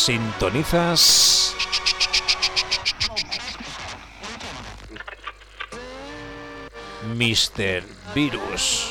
Sintonizas Mr. Virus.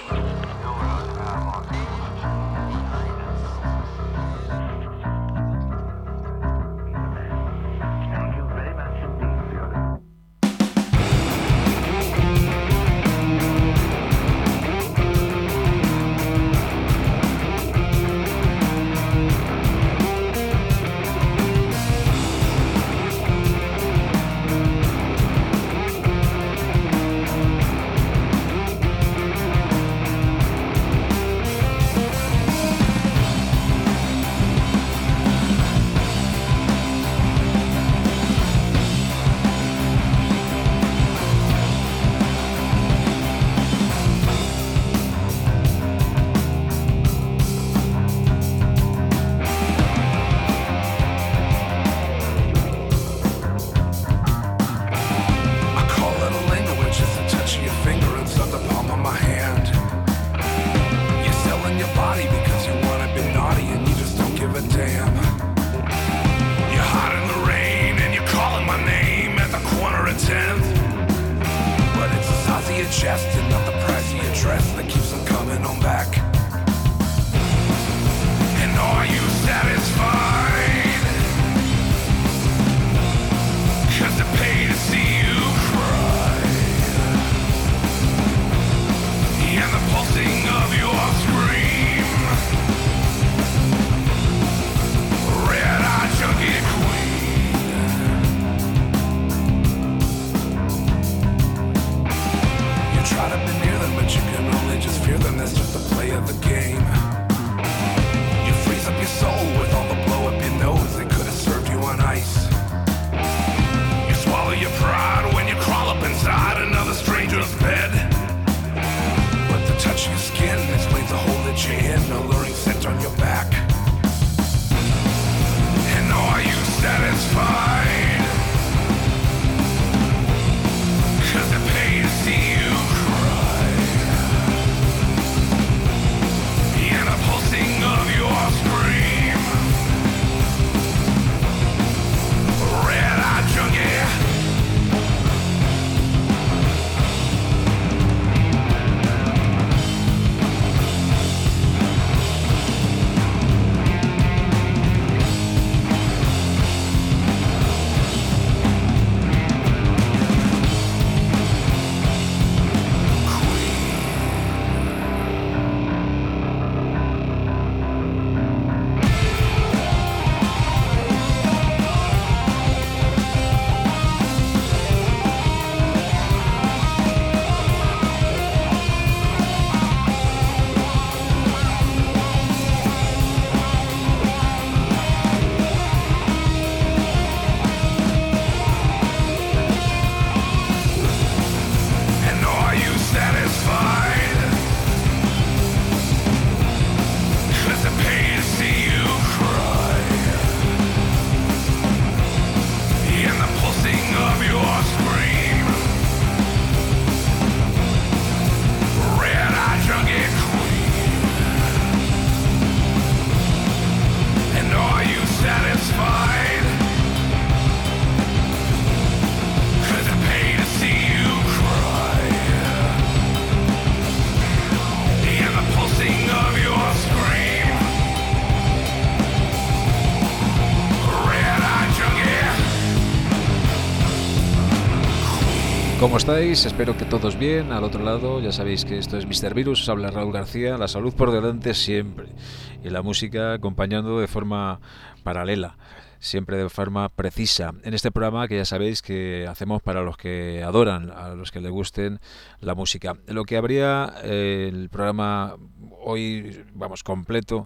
¿Cómo estáis? Espero que todos bien. Al otro lado, ya sabéis que esto es Mr. Virus, os habla Raúl García, la salud por delante siempre y la música acompañando de forma paralela, siempre de forma precisa. En este programa que ya sabéis que hacemos para los que adoran, a los que les gusten la música. Lo que habría el programa hoy, vamos, completo,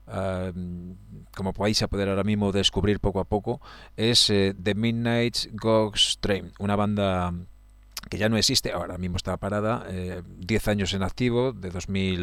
como podéis poder ahora mismo descubrir poco a poco, es The Midnight Ghost Train, una banda que ya no existe, ahora mismo está parada, 10 años en activo, de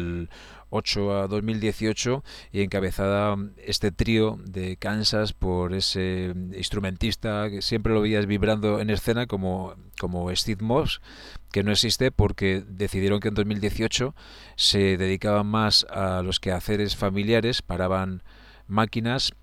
2008 a 2018, y encabezada este trío de Kansas por ese instrumentista que siempre lo veías vibrando en escena como Steve Moss, que no existe porque decidieron que en 2018 se dedicaban más a los quehaceres familiares, paraban máquinas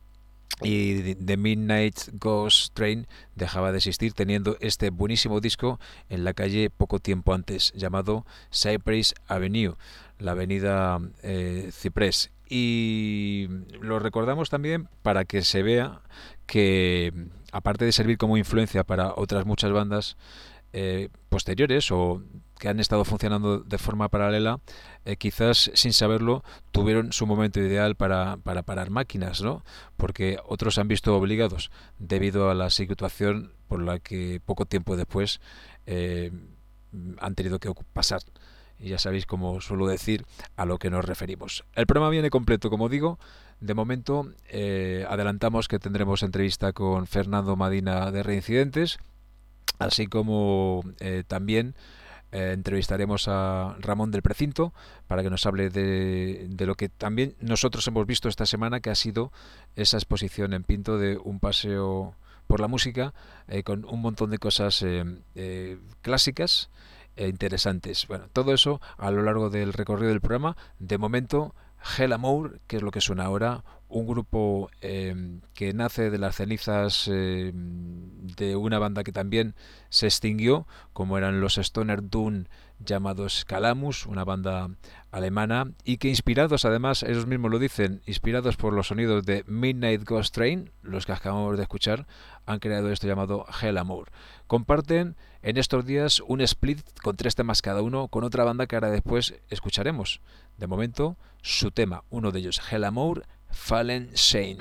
y The Midnight Ghost Train dejaba de existir, teniendo este buenísimo disco en la calle poco tiempo antes, llamado Cypress Avenue, la avenida Ciprés. Y lo recordamos también para que se vea que, aparte de servir como influencia para otras muchas bandas posteriores o que han estado funcionando de forma paralela, quizás sin saberlo tuvieron su momento ideal para parar máquinas, ¿no? Porque otros se han visto obligados debido a la situación por la que poco tiempo después han tenido que pasar. Y ya sabéis, como suelo decir, a lo que nos referimos. El programa viene completo, como digo. De momento adelantamos que tendremos entrevista con Fernando Madina de Reincidentes, así como también entrevistaremos a Ramón del Precinto para que nos hable de lo que también nosotros hemos visto esta semana, que ha sido esa exposición en Pinto de un paseo por la música con un montón de cosas clásicas e interesantes. Bueno, todo eso a lo largo del recorrido del programa. De momento, Hell Amour, que es lo que suena ahora, un grupo que nace de las cenizas de una banda que también se extinguió, como eran los Stoner Doom, llamados Calamus, una banda alemana, y que inspirados, además, ellos mismos lo dicen, inspirados por los sonidos de Midnight Ghost Train, los que acabamos de escuchar, han creado esto llamado Hell Amour. Comparten en estos días un split con 3 temas cada uno con otra banda que ahora después escucharemos. De momento, su tema, uno de ellos, Hell Amour, Fallen Saint.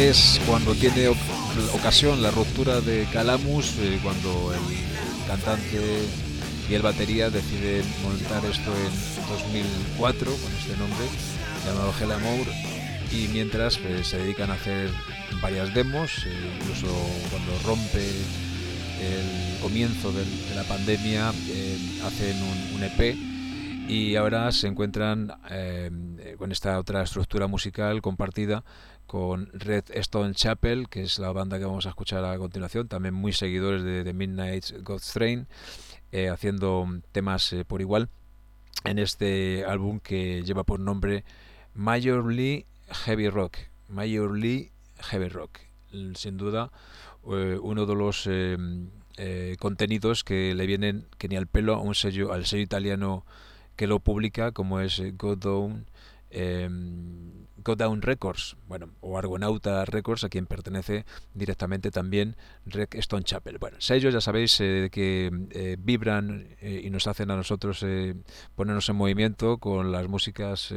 es cuando tiene ocasión la ruptura de Calamus, cuando el cantante y el batería deciden montar esto en 2004 con este nombre llamado Hell Amour, y mientras pues, se dedican a hacer varias demos, incluso cuando rompe el comienzo de la pandemia hacen un EP, y ahora se encuentran con esta otra estructura musical compartida con Red Stone Chapel, que es la banda que vamos a escuchar a continuación, también muy seguidores de Midnight God's Train, haciendo temas por igual en este álbum que lleva por nombre Majorly Heavy Rock. Majorly Heavy Rock, sin duda uno de los contenidos que le vienen que ni al pelo a un sello, al sello italiano que lo publica, como es Go Down Records, bueno, o Argonauta Records, a quien pertenece directamente también Red Stone Chapel. Bueno, sellos, ya sabéis, que vibran y nos hacen a nosotros ponernos en movimiento con las músicas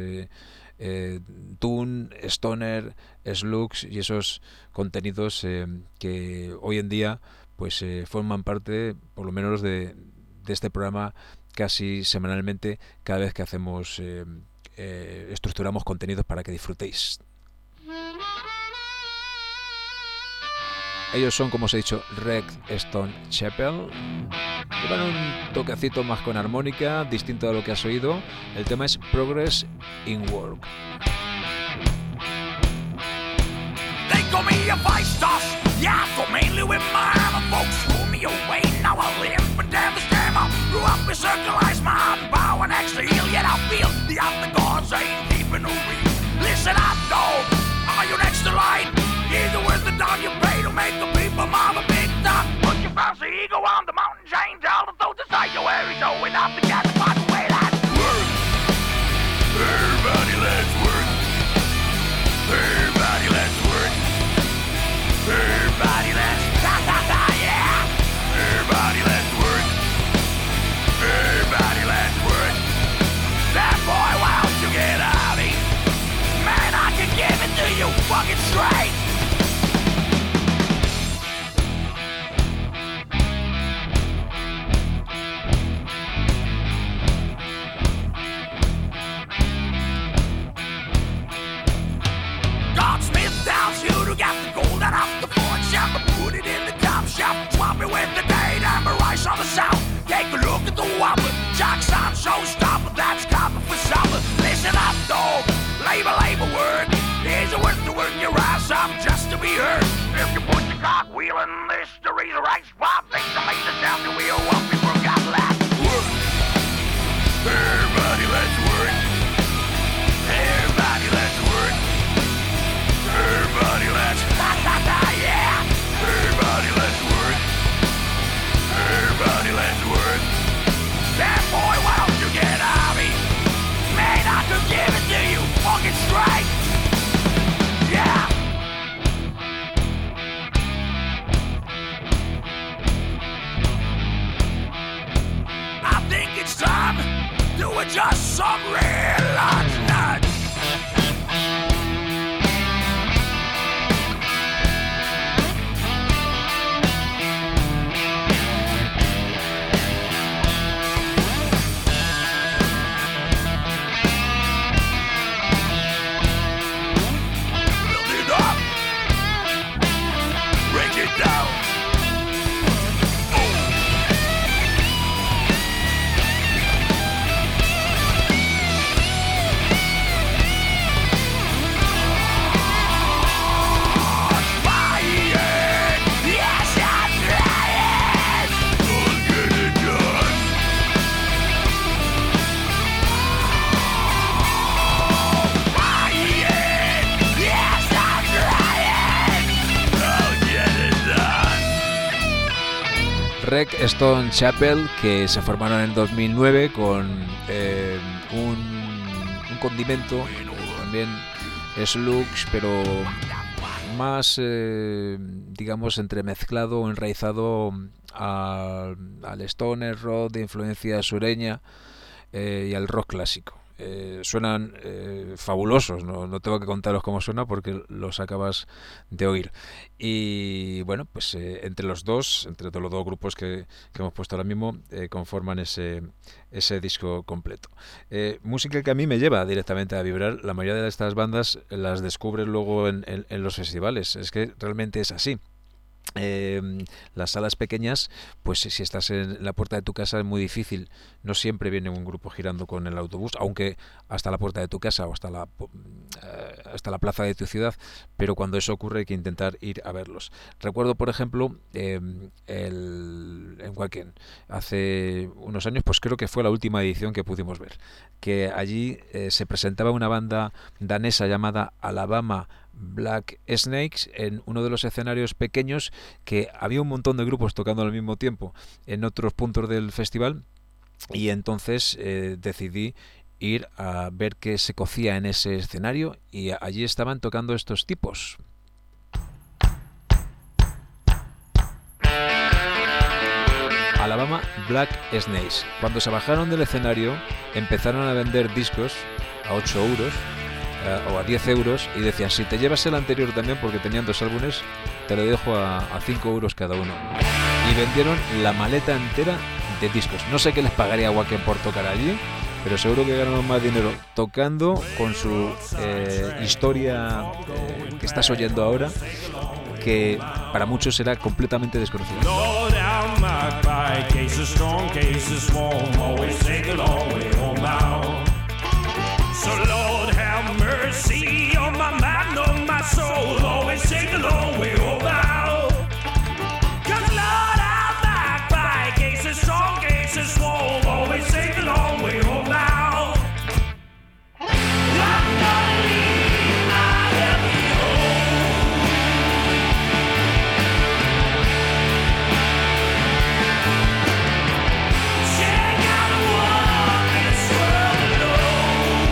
Tune, Stoner, Slugs y esos contenidos que hoy en día pues forman parte, por lo menos, de este programa casi semanalmente, cada vez que hacemos estructuramos contenidos para que disfrutéis. Ellos son, como os he dicho, Red Stone Chapel. Llevan un toquecito más con armónica, distinto a lo que has oído. El tema es Progress in Work. They call me a vice toss, yeah, so mainly with my hammer. Folks threw me away, now I live, but damn the scammer. Grew up in circularized mind, bow and extra heel, yet I feel the aftergods ain't keeping no real. Listen up, dog, are you next to line? Here's the worth the down you pay to make the people mom a big time. Put your fancy ego on the mountain chain, tell the thought to sanctuary, showing up to get the by the way that's work. Everybody let's work. Everybody let's work. Everybody let's yeah. Everybody let's work. Everybody let's work. That boy, why don't you get out of here? Man, I can give it to you fucking straight. Godsmith tells you to get the gold out of the forge shop and put it in the top shelf. Swap it with the date and the rice on the south. Take a look at the whopper. Jackson showstopper, that's copper for supper. Listen up, dog. Labor, word. Here's a word to work your ass off just to be heard. If you put your cock wheel in this, the reason right spot, things to make the sound the wheel won't be forgot last. Work. Everybody, let's work. Everybody, let's work. Everybody, let's yeah. Everybody, let's work. Everybody, let's work. That boy, why don't you get out of me? Man, I could give it to you fucking straight. Yeah. I think it's time to adjust some real nuts. Red Stone Chapel, que se formaron en 2009 con un condimento, también slugs, pero más, digamos, entremezclado o enraizado al stoner rock de influencia sureña y al rock clásico. suenan fabulosos, no tengo que contaros cómo suena porque los acabas de oír. Y bueno, pues entre todos los dos grupos que hemos puesto ahora mismo, conforman ese disco completo. Música que a mí me lleva directamente a vibrar. La mayoría de estas bandas las descubres luego en los festivales, es que realmente es así. Las salas pequeñas, pues si estás en la puerta de tu casa es muy difícil, no siempre viene un grupo girando con el autobús, aunque hasta la puerta de tu casa o hasta la plaza de tu ciudad, pero cuando eso ocurre hay que intentar ir a verlos. Recuerdo, por ejemplo, en Wacken, hace unos años, pues creo que fue la última edición que pudimos ver, que allí se presentaba una banda danesa llamada Alabama Black Snakes en uno de los escenarios pequeños, que había un montón de grupos tocando al mismo tiempo en otros puntos del festival, y entonces decidí ir a ver qué se cocía en ese escenario, y allí estaban tocando estos tipos. Alabama Black Snakes. Cuando se bajaron del escenario empezaron a vender discos a 8 euros o a 10 euros, y decían, si te llevas el anterior también, porque tenían 2 álbumes, te lo dejo a 5 euros cada uno. Y vendieron la maleta entera de discos. No sé qué les pagaría a Wacken por tocar allí, pero seguro que ganaron más dinero tocando con su historia que estás oyendo ahora, que para muchos será completamente desconocida. Mercy on my mind, on my soul, always take the long way home now. 'Cause Lord, I'm back by cases strong, cases swole, always take the long way home now. I'm gonna leave my heavy home. Check out the world, this world alone.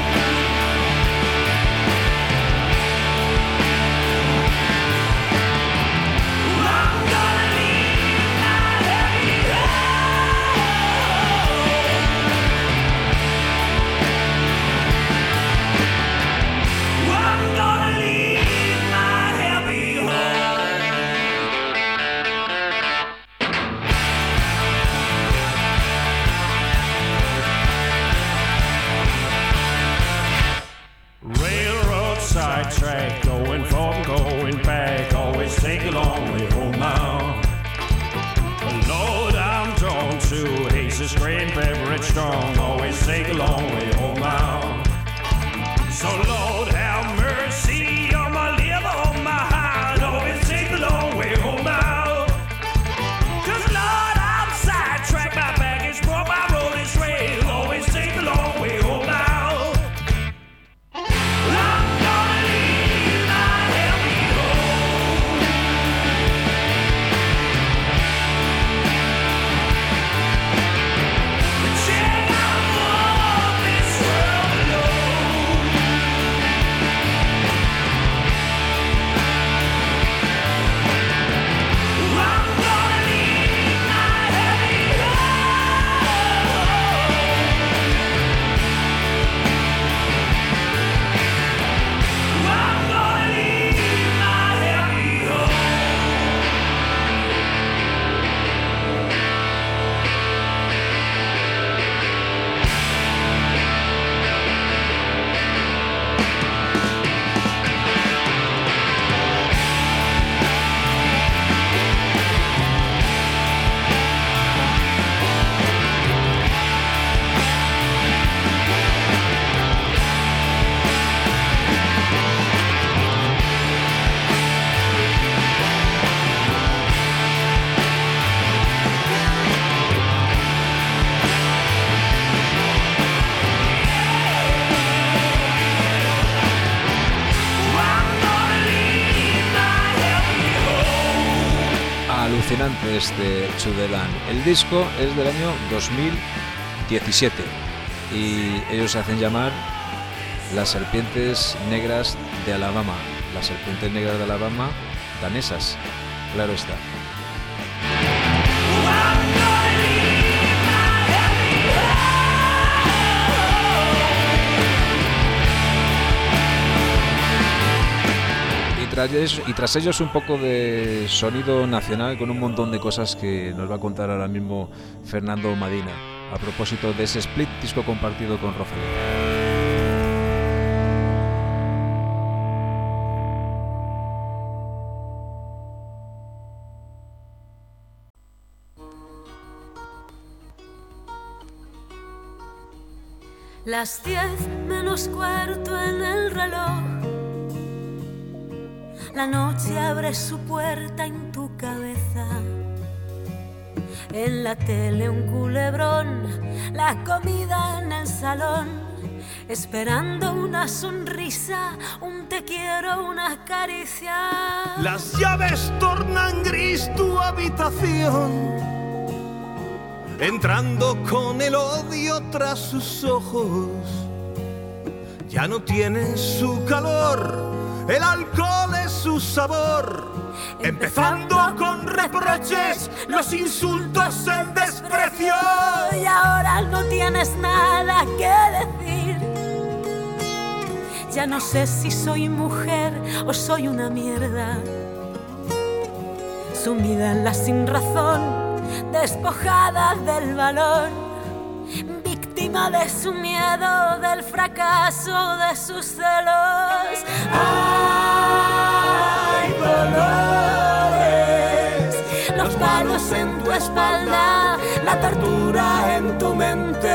Railroad sidetrack, going forward, going back, always take a long way home now. Lord, I'm drawn to Ace's grain beverage strong, always take a long way home now. So Lord, have mercy on my liver, on my heart, always take a long way home now. 'Cause Lord, I'm sidetracked, my baggage broke, my road is rail, always take a long way home now. Alucinante este To The Land. El disco es del año 2017 y ellos se hacen llamar Las Serpientes Negras de Alabama. Las Serpientes Negras de Alabama danesas, claro está. tras ellos un poco de sonido nacional con un montón de cosas que nos va a contar ahora mismo Fernando Madina a propósito de ese split disco compartido con Rosalén. Las 10 menos cuarto en el reloj. La noche abre su puerta en tu cabeza. En la tele un culebrón, la comida en el salón, esperando una sonrisa, un te quiero, una caricia. Las llaves tornan gris tu habitación, entrando con el odio tras sus ojos. Ya no tiene su calor, el alcohol es su sabor. Empezando con reproches, los insultos, el desprecio. Y ahora no tienes nada que decir. Ya no sé si soy mujer o soy una mierda, sumida en la sinrazón, despojada del valor, víctima de su miedo, del fracaso, de sus celos. ¡Ay, dolores! Los palos en tu espalda, la tortura en tu mente.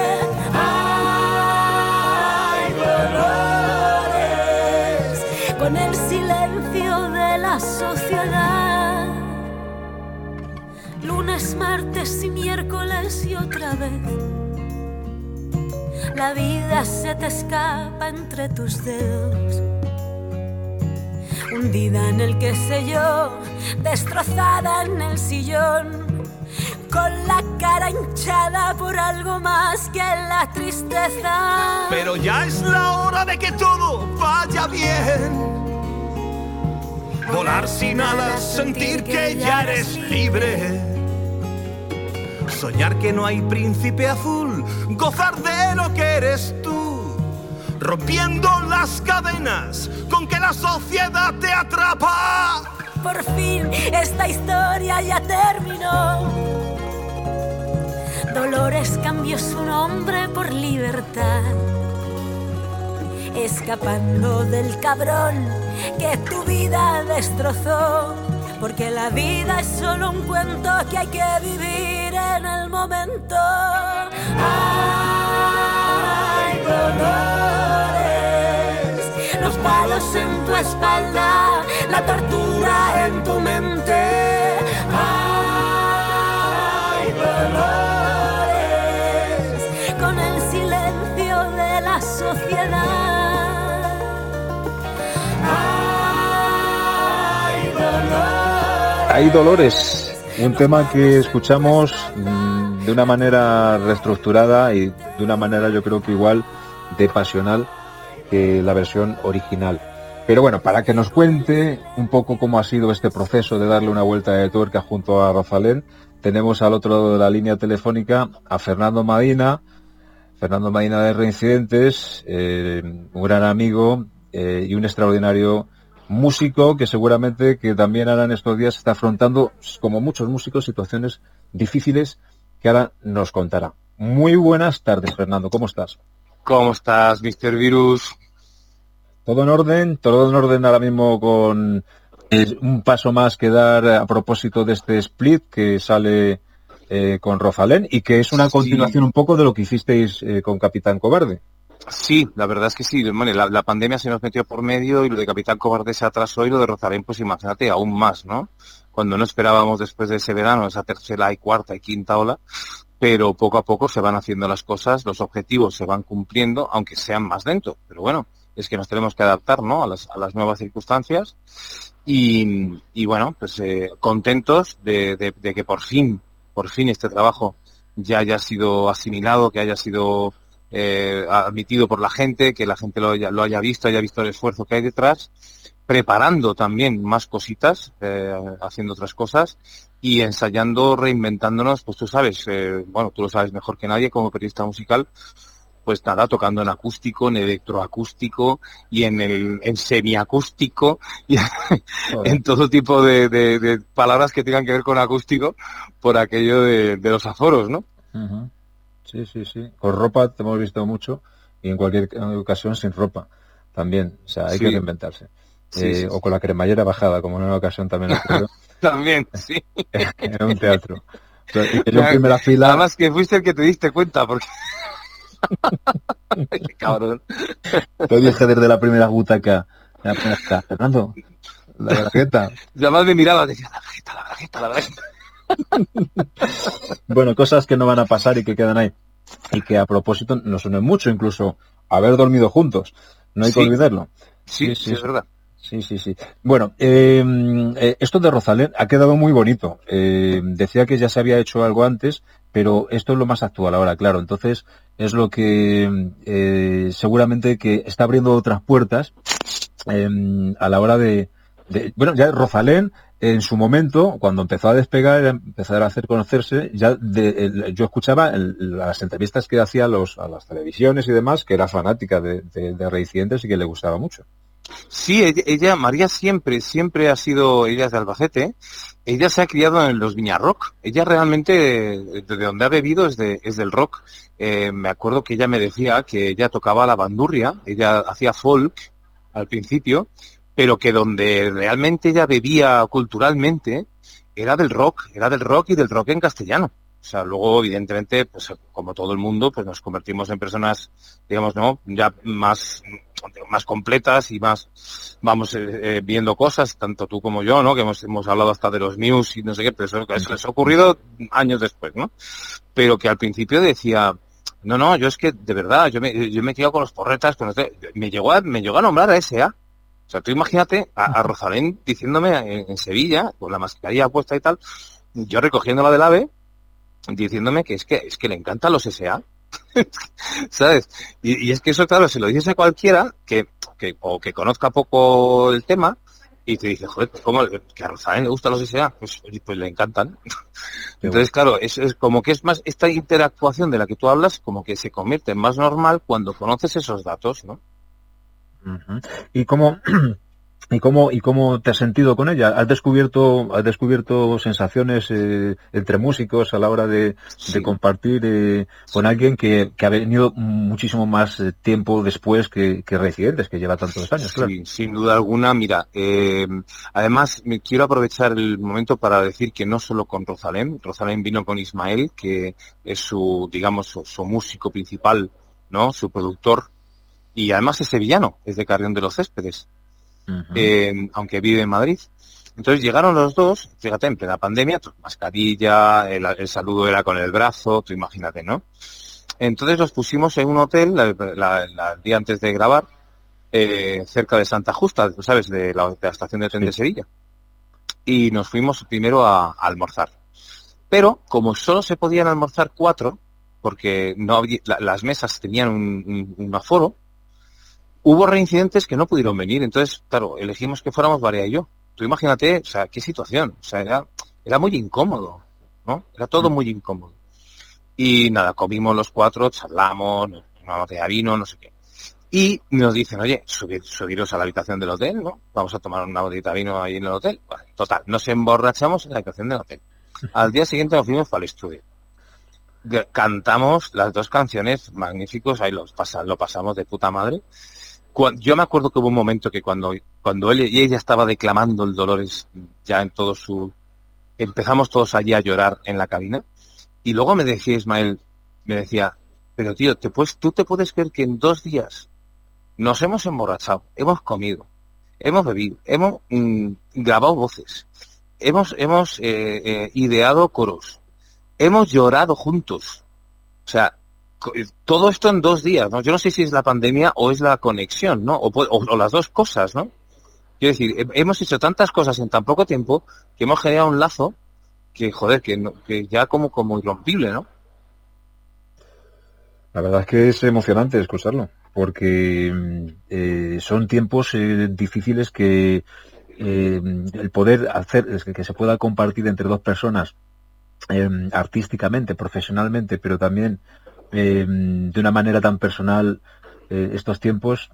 ¡Ay, dolores! Con el silencio de la sociedad. Lunes, martes y miércoles y otra vez. La vida se te escapa entre tus dedos. Hundida en el qué sé yo, destrozada en el sillón, con la cara hinchada por algo más que la tristeza. Pero ya es la hora de que todo vaya bien. Volar sin alas, sentir que ya eres libre. Soñar que no hay príncipe azul, gozar de lo que eres tú, rompiendo las cadenas con que la sociedad te atrapa. Por fin esta historia ya terminó. Dolores cambió su nombre por libertad, escapando del cabrón que tu vida destrozó. Porque la vida es solo un cuento que hay que vivir en el momento. ¡Ay, dolores! Los palos en tu espalda, la tortura en tu mente. ¡Ay, dolores! Con el silencio de la sociedad. Hay dolores, un tema que escuchamos de una manera reestructurada y de una manera yo creo que igual de pasional que la versión original. Pero bueno, para que nos cuente un poco cómo ha sido este proceso de darle una vuelta de tuerca junto a Rosalén, tenemos al otro lado de la línea telefónica a Fernando Madina de Reincidentes, un gran amigo y un extraordinario músico que seguramente que también ahora en estos días está afrontando, como muchos músicos, situaciones difíciles que ahora nos contará. Muy buenas tardes, Fernando, ¿cómo estás? ¿Cómo estás, Mr. Virus? Todo en orden ahora mismo con un paso más que dar a propósito de este split que sale con Rosalén y que es una continuación un poco de lo que hicisteis con Capitán Cobarde. Sí, la verdad es que sí. Bueno, la pandemia se nos metió por medio y lo de Capitán Cobarde se atrasó y lo de Rosalén, pues imagínate, aún más, ¿no? Cuando no esperábamos después de ese verano, esa tercera y cuarta y quinta ola, pero poco a poco se van haciendo las cosas, los objetivos se van cumpliendo, aunque sean más lentos. Pero bueno, es que nos tenemos que adaptar, ¿no? a las nuevas circunstancias y bueno, pues contentos de que por fin este trabajo ya haya sido asimilado, que haya sido admitido por la gente, que la gente lo haya visto el esfuerzo que hay detrás, preparando también más cositas, haciendo otras cosas y ensayando, reinventándonos, pues tú sabes, bueno, tú lo sabes mejor que nadie como periodista musical, pues nada, tocando en acústico, en electroacústico y en semiacústico y en todo tipo de palabras que tengan que ver con acústico por aquello de los aforos, ¿no? Uh-huh. Sí, sí, sí. Con ropa te hemos visto mucho y en cualquier ocasión sin ropa también. O sea, hay que reinventarse. Sí. O con la cremallera bajada, como en una ocasión también ocurrió. También, sí. En un teatro. Yo en primera fila... Además que fuiste el que te diste cuenta, porque... Qué cabrón. Te dije desde la primera butaca, Fernando, la bragueta. Además me miraba, decía, la bragueta. Bueno, cosas que no van a pasar y que quedan ahí. Y que a propósito nos unen mucho, incluso haber dormido juntos. No hay que olvidarlo. Sí, es verdad. Sí. Bueno, esto de Rosalén ha quedado muy bonito. Decía que ya se había hecho algo antes, pero esto es lo más actual ahora, claro. Entonces es lo que seguramente que está abriendo otras puertas a la hora de... Bueno, ya Rosalén en su momento, cuando empezó a despegar, empezar a hacer conocerse, yo escuchaba las entrevistas que hacía a las televisiones y demás, que era fanática de Reincidentes y que le gustaba mucho. Sí, ella, María siempre ha sido, ella es de Albacete, ella se ha criado en los Viñarrock, ella realmente, de donde ha bebido es del rock. Me acuerdo que ella me decía que ella tocaba la bandurria, ella hacía folk al principio, pero que donde realmente ella bebía culturalmente era del rock y del rock en castellano. O sea, luego, evidentemente, pues como todo el mundo, pues nos convertimos en personas, digamos, ¿no? Ya más completas y más vamos viendo cosas, tanto tú como yo, ¿no? Que hemos hablado hasta de los news y no sé qué, pero eso les ha ocurrido años después, ¿no? Pero que al principio decía, no, yo es que, de verdad, yo me he quedado con los porretas, me llegó a nombrar a S.A. O sea, tú imagínate a Rosalén diciéndome en Sevilla, con la mascarilla puesta y tal, yo recogiéndola del AVE, diciéndome que es que le encantan los S.A. ¿Sabes? Y es que eso, claro, se lo dices a cualquiera que conozca poco el tema y te dice, joder, pues ¿cómo que a Rosalén le gustan los S.A.? Pues le encantan. Entonces, claro, es como que es más esta interactuación de la que tú hablas, como que se convierte en más normal cuando conoces esos datos, ¿no? Uh-huh. ¿Y cómo te has sentido con ella? ¿Has descubierto sensaciones entre músicos a la hora de compartir con alguien que ha venido muchísimo más tiempo después que Reincidentes, que lleva tantos años? Claro. Sí, sin duda alguna. Mira, además me quiero aprovechar el momento para decir que no solo con Rosalén vino con Ismael, que es su músico principal, ¿no? Su productor, y además es sevillano, es de Carrión de los Céspedes. Uh-huh. Aunque vive en Madrid. Entonces llegaron los dos, fíjate, en plena pandemia, mascarilla, el saludo era con el brazo, tú imagínate, ¿no? Entonces los pusimos en un hotel el día antes de grabar, cerca de Santa Justa, ¿sabes? De la estación de tren de Sevilla. Y nos fuimos primero a almorzar. Pero como solo se podían almorzar 4, porque no había, las mesas tenían un aforo, hubo reincidentes que no pudieron venir, entonces, claro, elegimos que fuéramos María y yo. Tú imagínate, o sea, qué situación, o sea, era muy incómodo, ¿no? Era todo muy incómodo. Y nada, comimos los 4, charlamos, una botella de vino, no sé qué. Y nos dicen, oye, subiros a la habitación del hotel, ¿no? Vamos a tomar una botellita de vino ahí en el hotel. Bueno, total, nos emborrachamos en la habitación del hotel. Al día siguiente nos fuimos para el estudio. Cantamos las 2 canciones magníficos, ahí lo pasamos de puta madre. Yo me acuerdo que hubo un momento que cuando él y ella estaba declamando el Dolores ya en todo empezamos todos allí a llorar en la cabina, y luego me decía Ismael, pero tío, tú te puedes creer que en 2 días nos hemos emborrachado, hemos comido, hemos bebido, hemos grabado voces, hemos ideado coros, hemos llorado juntos, o sea, todo esto en 2 días, ¿no? Yo no sé si es la pandemia o es la conexión, ¿no? O las dos cosas, ¿no? Quiero decir, hemos hecho tantas cosas en tan poco tiempo que hemos generado un lazo que, joder, que ya como irrompible, ¿no? La verdad es que es emocionante escucharlo, porque son tiempos difíciles que el poder hacer, que se pueda compartir entre 2 personas artísticamente, profesionalmente, pero también de una manera tan personal estos tiempos,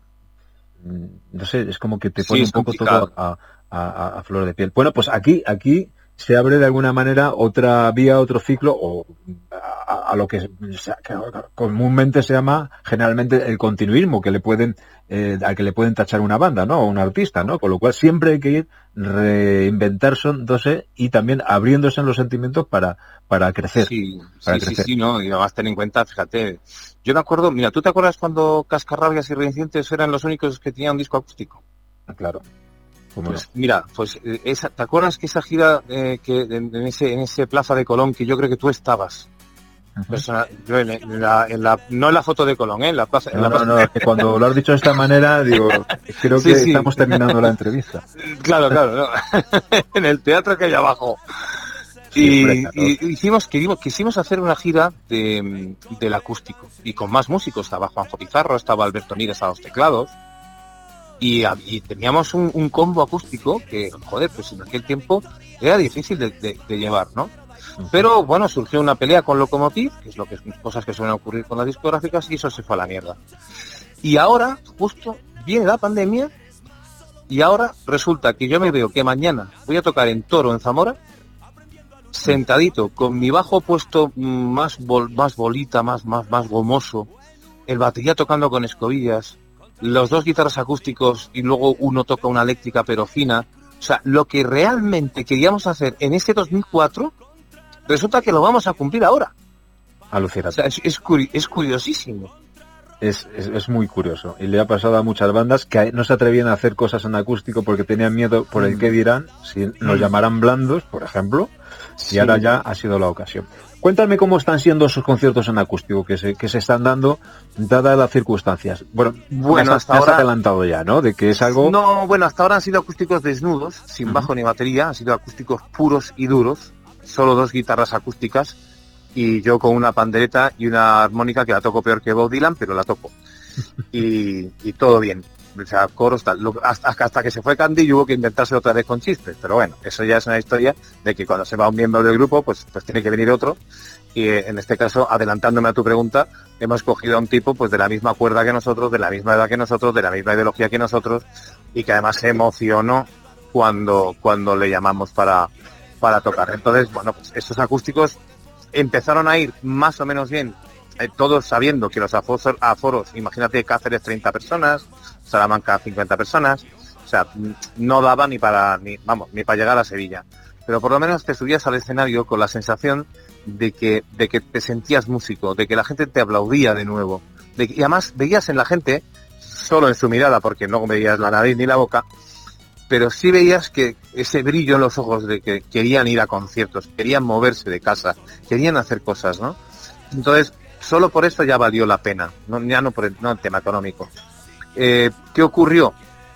no sé, es como que te pone un poco todo a flor de piel. Bueno, pues aquí se abre de alguna manera otra vía, otro ciclo, o a lo que comúnmente se llama generalmente el continuismo, que le pueden al que le pueden tachar una banda, ¿no? O un artista, ¿no? Con lo cual siempre hay que ir reinventándose y también abriéndose en los sentimientos para crecer. Sí, ¿no? Y además ten en cuenta, fíjate, yo me acuerdo, mira, ¿tú te acuerdas cuando Cascarrabias y Reincidentes eran los únicos que tenían un disco acústico? Claro. Pues no. Mira, pues ¿te acuerdas que esa gira que en ese Plaza de Colón, que yo creo que tú estabas? Personal, yo no en la foto de Colón, en la plaza. No, que cuando lo has dicho de esta manera, digo, creo que estamos terminando la entrevista. Claro, no. En el teatro que hay abajo. Y quisimos hacer una gira del acústico, y con más músicos. Estaba Juanjo Pizarro, estaba Alberto Mírez a los teclados, y teníamos un combo acústico que, joder, pues en aquel tiempo era difícil de llevar, ¿no? Pero bueno, surgió una pelea con Lokomotiv, que es cosas que suelen ocurrir con las discográficas, y eso se fue a la mierda. Y ahora, justo, viene la pandemia, y ahora resulta que yo me veo que mañana voy a tocar en Toro, en Zamora, sentadito, con mi bajo puesto más bolita, más gomoso, el batería tocando con escobillas, los dos guitarras acústicos y luego uno toca una eléctrica pero fina. O sea, lo que realmente queríamos hacer en ese 2004, resulta que lo vamos a cumplir ahora. Alucinante. O sea, es curiosísimo. Es muy curioso. Y le ha pasado a muchas bandas que no se atrevían a hacer cosas en acústico porque tenían miedo por el que dirán, si nos llamarán blandos, por ejemplo, y ahora ya ha sido la ocasión. Cuéntame cómo están siendo esos conciertos en acústico que se están dando, dadas las circunstancias. Bueno, hasta ahora has adelantado ya, ¿no? De que es algo... No, bueno, hasta ahora han sido acústicos desnudos, sin bajo ni batería, han sido acústicos puros y duros, solo dos guitarras acústicas, y yo con una pandereta y una armónica que la toco peor que Bob Dylan, pero la toco. Y todo bien. O sea, coros tal. Hasta que se fue Candy hubo que inventarse otra vez con chistes. Pero bueno, eso ya es una historia de que cuando se va un miembro del grupo, pues tiene que venir otro. Y en este caso, adelantándome a tu pregunta, hemos cogido a un tipo pues de la misma cuerda que nosotros, de la misma edad que nosotros, de la misma ideología que nosotros, y que además se emocionó cuando le llamamos para tocar. Entonces, bueno, pues estos acústicos empezaron a ir más o menos bien, todos sabiendo que los aforos, imagínate, Cáceres 30 personas, Salamanca 50 personas, o sea, no daba ni para llegar a Sevilla. Pero por lo menos te subías al escenario con la sensación de que te sentías músico, de que la gente te aplaudía de nuevo, y además veías en la gente, solo en su mirada, porque no veías la nariz ni la boca, pero sí veías que ese brillo en los ojos de que querían ir a conciertos, querían moverse de casa, querían hacer cosas, ¿no? Entonces, solo por eso ya valió la pena, no por el tema económico. ¿Qué ocurrió?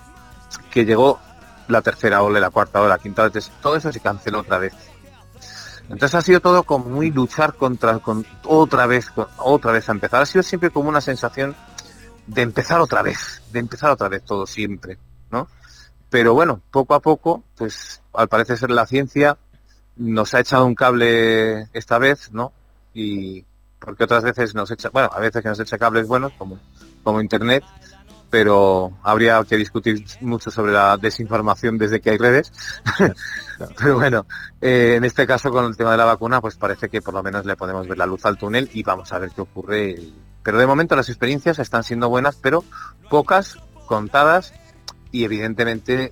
Que llegó la tercera ola, la cuarta ola, la quinta ola, todo eso se canceló otra vez. Entonces ha sido todo como muy luchar con otra vez a empezar. Ha sido siempre como una sensación de empezar otra vez todo siempre, ¿no? Pero bueno, poco a poco, pues al parecer ser la ciencia nos ha echado un cable esta vez, ¿no? Y porque otras veces a veces que nos echa cables buenos, como internet, pero habría que discutir mucho sobre la desinformación desde que hay redes. Pero bueno, en este caso con el tema de la vacuna, pues parece que por lo menos le podemos ver la luz al túnel y vamos a ver qué ocurre. Pero de momento las experiencias están siendo buenas, pero pocas, contadas, y evidentemente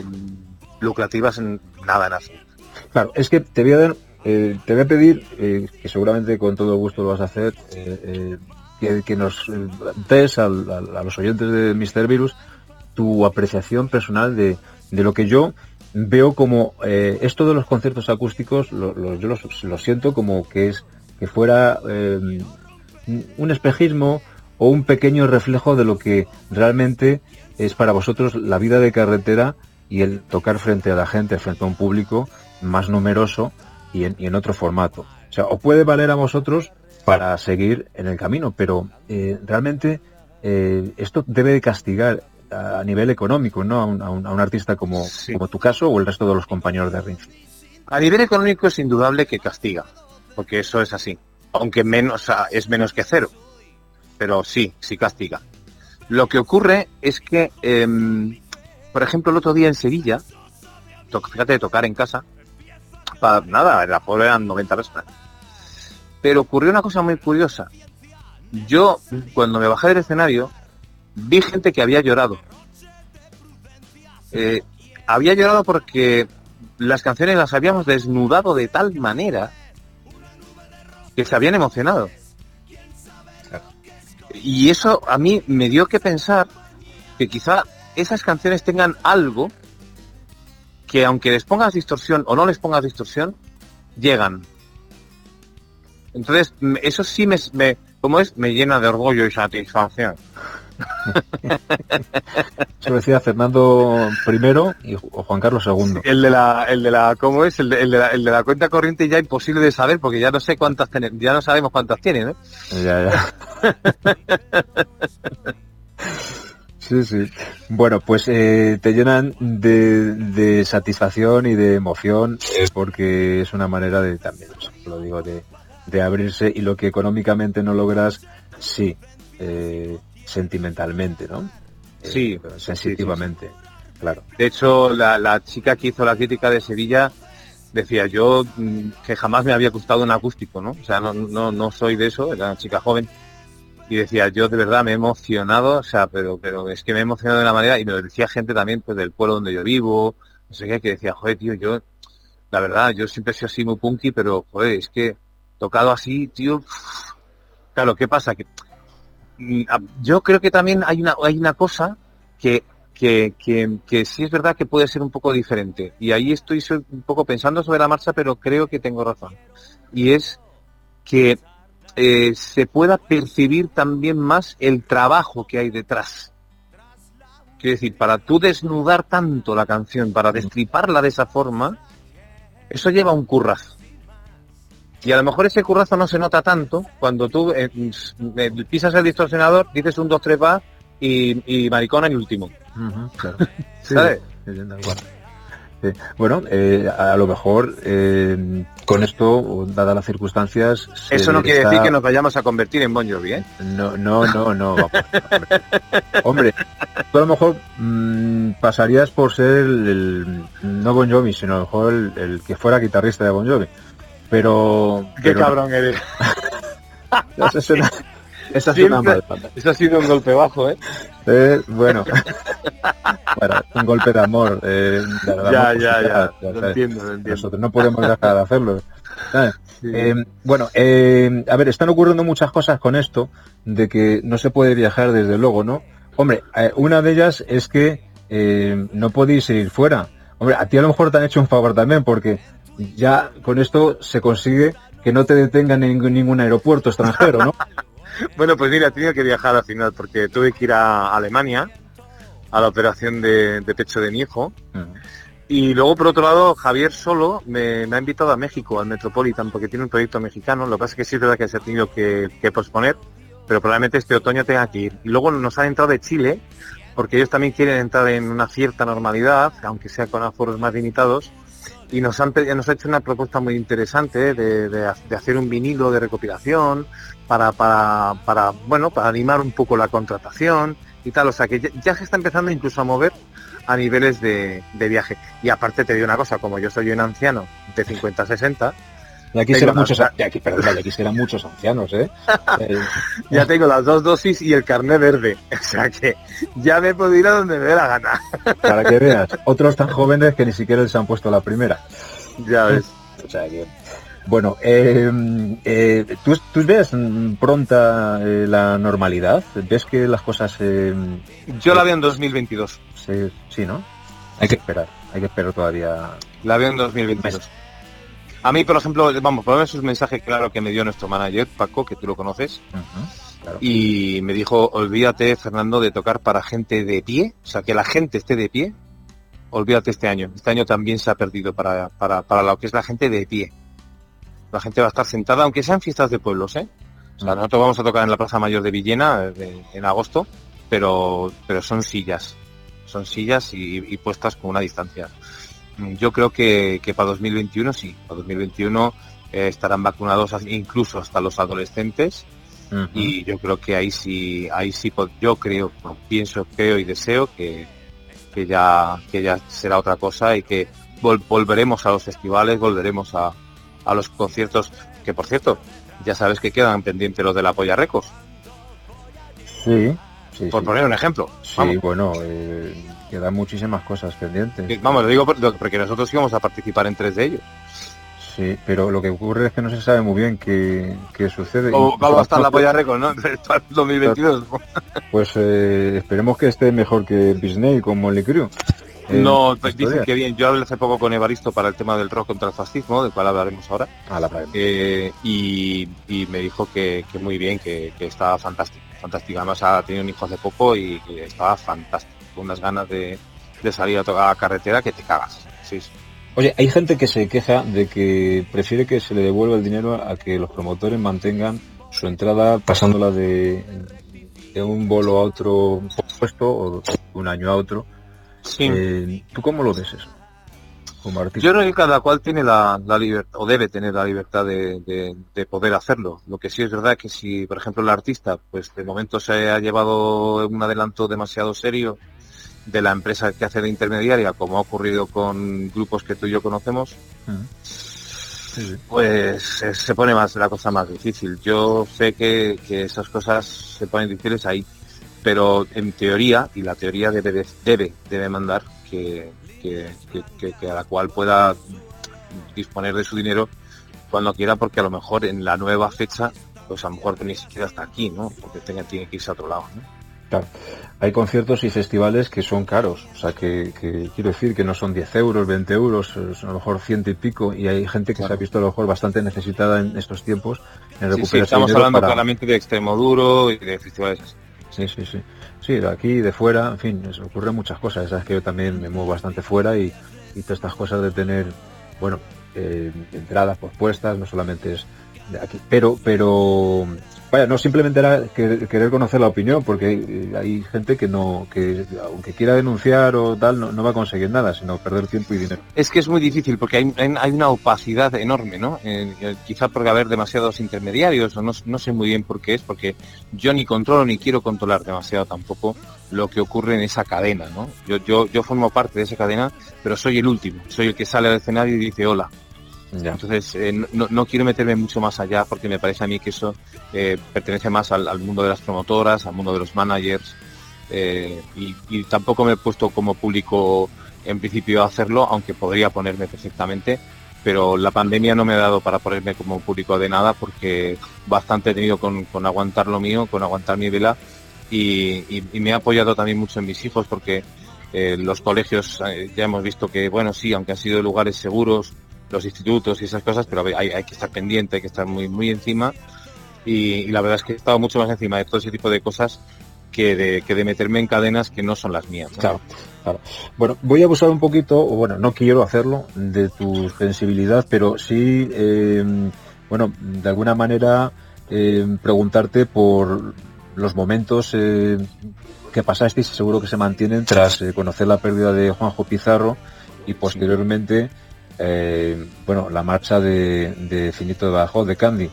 lucrativas en nada. Claro, es que te voy a pedir, que seguramente con todo gusto lo vas a hacer, que nos des a los oyentes de Mr. Virus tu apreciación personal de lo que yo veo como esto de los conciertos acústicos, yo lo siento como que fuera un espejismo o un pequeño reflejo de lo que realmente es para vosotros la vida de carretera y el tocar frente a la gente, frente a un público más numeroso y en otro formato. O sea, os puede valer a vosotros para seguir en el camino, pero realmente esto debe de castigar a nivel económico, ¿no? A un artista como tu caso o el resto de los compañeros de Rinzi. A nivel económico es indudable que castiga, porque eso es así. aunque menos, o sea, es menos que cero, pero sí castiga. Lo que ocurre es que, por ejemplo, el otro día en Sevilla, fíjate, de tocar en casa, para nada, en la pobre eran 90 personas, pero ocurrió una cosa muy curiosa. Yo, cuando me bajé del escenario, vi gente que había llorado. Había llorado porque las canciones las habíamos desnudado de tal manera que se habían emocionado. Y eso a mí me dio que pensar que quizá esas canciones tengan algo que, aunque les pongas distorsión o no les pongas distorsión, llegan. Entonces, eso sí me llena de orgullo y satisfacción. Eso decía Fernando I o Juan Carlos II. El de la ¿cómo es? El de la cuenta corriente ya imposible de saber, porque ya no sé cuántas tienen, ya no sabemos cuántas tienen, ¿eh? Ya. Sí. Bueno, pues te llenan de satisfacción y de emoción, porque es una manera de, también, lo digo, de abrirse, y lo que económicamente no logras, sí, sentimentalmente, ¿no? Sí, sensitivamente, sí. Claro. De hecho, la chica que hizo la crítica de Sevilla decía, yo que jamás me había gustado un acústico, ¿no? O sea, no soy de eso, era una chica joven, y decía, yo de verdad me he emocionado, o sea, pero es que me he emocionado de una manera, y me lo decía gente también, pues, del pueblo donde yo vivo, no sé qué, que decía, joder, tío, yo, la verdad, yo siempre he sido así muy punky, pero, joder, es que tocado así, tío, claro, ¿qué pasa? Que yo creo que también hay una cosa que sí es verdad que puede ser un poco diferente, y ahí estoy un poco pensando sobre la marcha, pero creo que tengo razón, y es que se pueda percibir también más el trabajo que hay detrás. Quiero decir, para tú desnudar tanto la canción, para destriparla de esa forma, eso lleva un currazo. Y a lo mejor ese currazo no se nota tanto cuando tú pisas el distorsionador, dices 1, 2, 3, va, y maricona en el último. Claro. ¿Sabes? Sí. Bueno, a lo mejor con esto, dadas las circunstancias... Eso no quiere decir que nos vayamos a convertir en Bon Jovi, ¿eh? No, vamos. Hombre, tú a lo mejor pasarías por ser no Bon Jovi, sino a lo mejor el que fuera guitarrista de Bon Jovi. Pero... ¡Qué cabrón eres! Esa es una mala pata. Eso ha sido un golpe bajo, ¿eh? Bueno, un golpe de amor. Ya. Lo entiendo. Nosotros no podemos dejar de hacerlo. Sí. Bueno, a ver, están ocurriendo muchas cosas con esto, de que no se puede viajar, desde luego, ¿no? Hombre, una de ellas es que no podéis ir fuera. Hombre, a ti a lo mejor te han hecho un favor también, porque ya con esto se consigue que no te detengan en ningún aeropuerto extranjero, ¿no? Bueno, pues mira, he tenido que viajar al final porque tuve que ir a Alemania a la operación de pecho de mi hijo. Y luego, por otro lado, Javier Solo me ha invitado a México, al Metropolitan, porque tiene un proyecto mexicano. Lo que pasa es que sí es verdad que se ha tenido que posponer, pero probablemente este otoño tenga que ir. Y luego nos han entrado de Chile, porque ellos también quieren entrar en una cierta normalidad, aunque sea con aforos más limitados. Y nos ha hecho una propuesta muy interesante de hacer un vinilo de recopilación para animar un poco la contratación y tal. O sea que ya se está empezando incluso a mover a niveles de viaje. Y aparte te digo una cosa, como yo soy un anciano de 50-60... Y aquí serán muchos ancianos, ¿eh? Ya tengo las 2 dosis y el carné verde. O sea que ya me puedo ir a donde me dé la gana. Para que veas, otros tan jóvenes que ni siquiera les han puesto la primera. Ya ves. O sea que... Bueno, ¿tú ves pronta la normalidad? ¿Ves que las cosas... Yo la veo en 2022. Sí, ¿no? Hay que esperar todavía. La veo en 2022. A mí, por ejemplo, por lo menos es un mensaje claro que me dio nuestro manager, Paco, que tú lo conoces, claro. Y me dijo, olvídate, Fernando, de tocar para gente de pie, o sea, que la gente esté de pie, olvídate este año. Este año también se ha perdido para lo que es la gente de pie. La gente va a estar sentada, aunque sean fiestas de pueblos, ¿eh? O sea, nosotros vamos a tocar en la Plaza Mayor de Villena en agosto, pero son sillas y puestas con una distancia. Yo creo que para 2021 sí, para 2021 estarán vacunados incluso hasta los adolescentes. Ujú. Y yo creo que ahí sí yo creo, creo y deseo que ya será otra cosa y que volveremos a los festivales, volveremos a los conciertos, que por cierto, ya sabes que quedan pendientes los de la Polla Records, Sí, por poner un ejemplo. Sí, Vamos. bueno, quedan muchísimas cosas pendientes. Vamos, lo digo porque nosotros íbamos a participar en 3 de ellos. Sí, pero lo que ocurre es que no se sabe muy bien qué sucede. ¿Cómo va a estar la Pues, Polla Records, no? Para el 2022. Pues esperemos que esté mejor que Disney con Motley Crue. No, estos dicen días. que bien. Yo hablé hace poco con Evaristo para el tema del rock contra el fascismo, del cual hablaremos ahora. La verdad. Y me dijo que muy bien, que estaba fantástico. Además ha tenido un hijo hace poco y que estaba fantástico. Con unas ganas de salir a tocar a la carretera que te cagas. Sí. Oye, hay gente que se queja de que prefiere que se le devuelva el dinero a que los promotores mantengan su entrada pasándola de un bolo a otro puesto o de un año a otro. Sí. ¿Tú cómo lo ves eso? Como artista. Yo creo que cada cual tiene la libertad, o debe tener la libertad de poder hacerlo. Lo que sí es verdad que si, por ejemplo, el artista, pues de momento se ha llevado un adelanto demasiado serio de la empresa que hace de intermediaria, como ha ocurrido con grupos que tú y yo conocemos, pues se pone la cosa más difícil. Yo sé que esas cosas se ponen difíciles ahí, pero en teoría, y la teoría debe mandar que a la cual pueda disponer de su dinero cuando quiera, porque a lo mejor en la nueva fecha, pues a lo mejor ni siquiera hasta aquí, ¿no? Porque tiene que irse a otro lado, ¿no? Claro. Hay conciertos y festivales que son caros, o sea, que quiero decir que no son 10 euros, 20 euros, son a lo mejor 100 y pico, y hay gente que se ha visto a lo mejor bastante necesitada en estos tiempos en recuperar Sí, estamos dinero hablando claramente de Extremoduro y de festivales así. Sí, de aquí, de fuera, en fin, se ocurren muchas cosas. Sabes que yo también me muevo bastante fuera y todas estas cosas de tener, bueno, entradas pospuestas, no solamente es de aquí, pero vaya, no simplemente era querer conocer la opinión, porque hay gente que aunque quiera denunciar o tal, no va a conseguir nada, sino perder tiempo y dinero. Es que es muy difícil porque hay una opacidad enorme, ¿no? Quizá porque haber demasiados intermediarios, o no sé muy bien por qué es, porque yo ni controlo ni quiero controlar demasiado tampoco lo que ocurre en esa cadena, ¿no? Yo formo parte de esa cadena, pero soy el último, soy el que sale al escenario y dice hola. Ya. Entonces no quiero meterme mucho más allá, porque me parece a mí que eso pertenece más al mundo de las promotoras, al mundo de los managers, y tampoco me he puesto como público en principio a hacerlo, aunque podría ponerme perfectamente, pero la pandemia no me ha dado para ponerme como público de nada, porque bastante he tenido con aguantar lo mío, con aguantar mi vela, y me ha apoyado también mucho en mis hijos, porque los colegios ya hemos visto que, bueno, sí, aunque han sido lugares seguros, los institutos y esas cosas, pero hay que estar pendiente, hay que estar muy muy encima, y la verdad es que he estado mucho más encima de todo ese tipo de cosas que de meterme en cadenas que no son las mías, ¿no? Claro. Bueno, voy a abusar un poquito, o bueno, no quiero hacerlo, de tu sensibilidad, pero sí, bueno, de alguna manera preguntarte por los momentos que pasasteis, seguro que se mantienen tras conocer la pérdida de Juanjo Pizarro y posteriormente bueno, la marcha de Finito de Badajoz, de Candy.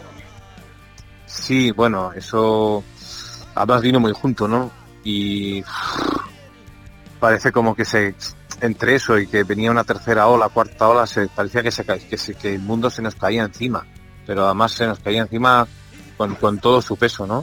Sí, bueno, eso además vino muy junto, ¿no? Y parece como que entre eso y que venía una tercera ola, cuarta ola, parecía que el mundo se nos caía encima, pero además se nos caía encima con todo su peso, ¿no?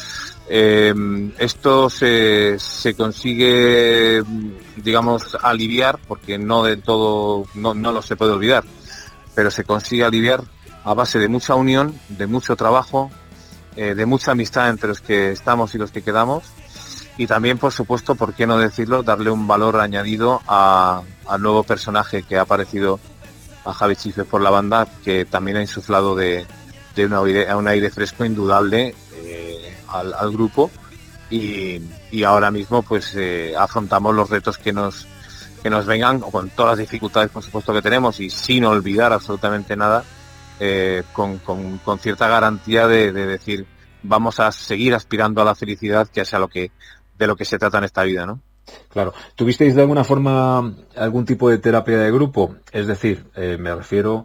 Esto se consigue, digamos, aliviar, porque no del todo, no lo se puede olvidar, pero se consigue aliviar a base de mucha unión, de mucho trabajo, de mucha amistad entre los que estamos y los que quedamos, y también, por supuesto, por qué no decirlo, darle un valor añadido al nuevo personaje que ha aparecido, a Javi Chispe, por la banda, que también ha insuflado de un aire fresco indudable al grupo, y ahora mismo pues afrontamos los retos que nos vengan, con todas las dificultades, por supuesto, que tenemos, y sin olvidar absolutamente nada, con cierta garantía de decir, vamos a seguir aspirando a la felicidad, que sea de lo que se trata en esta vida, ¿no? Claro. ¿Tuvisteis de alguna forma algún tipo de terapia de grupo? Es decir, me refiero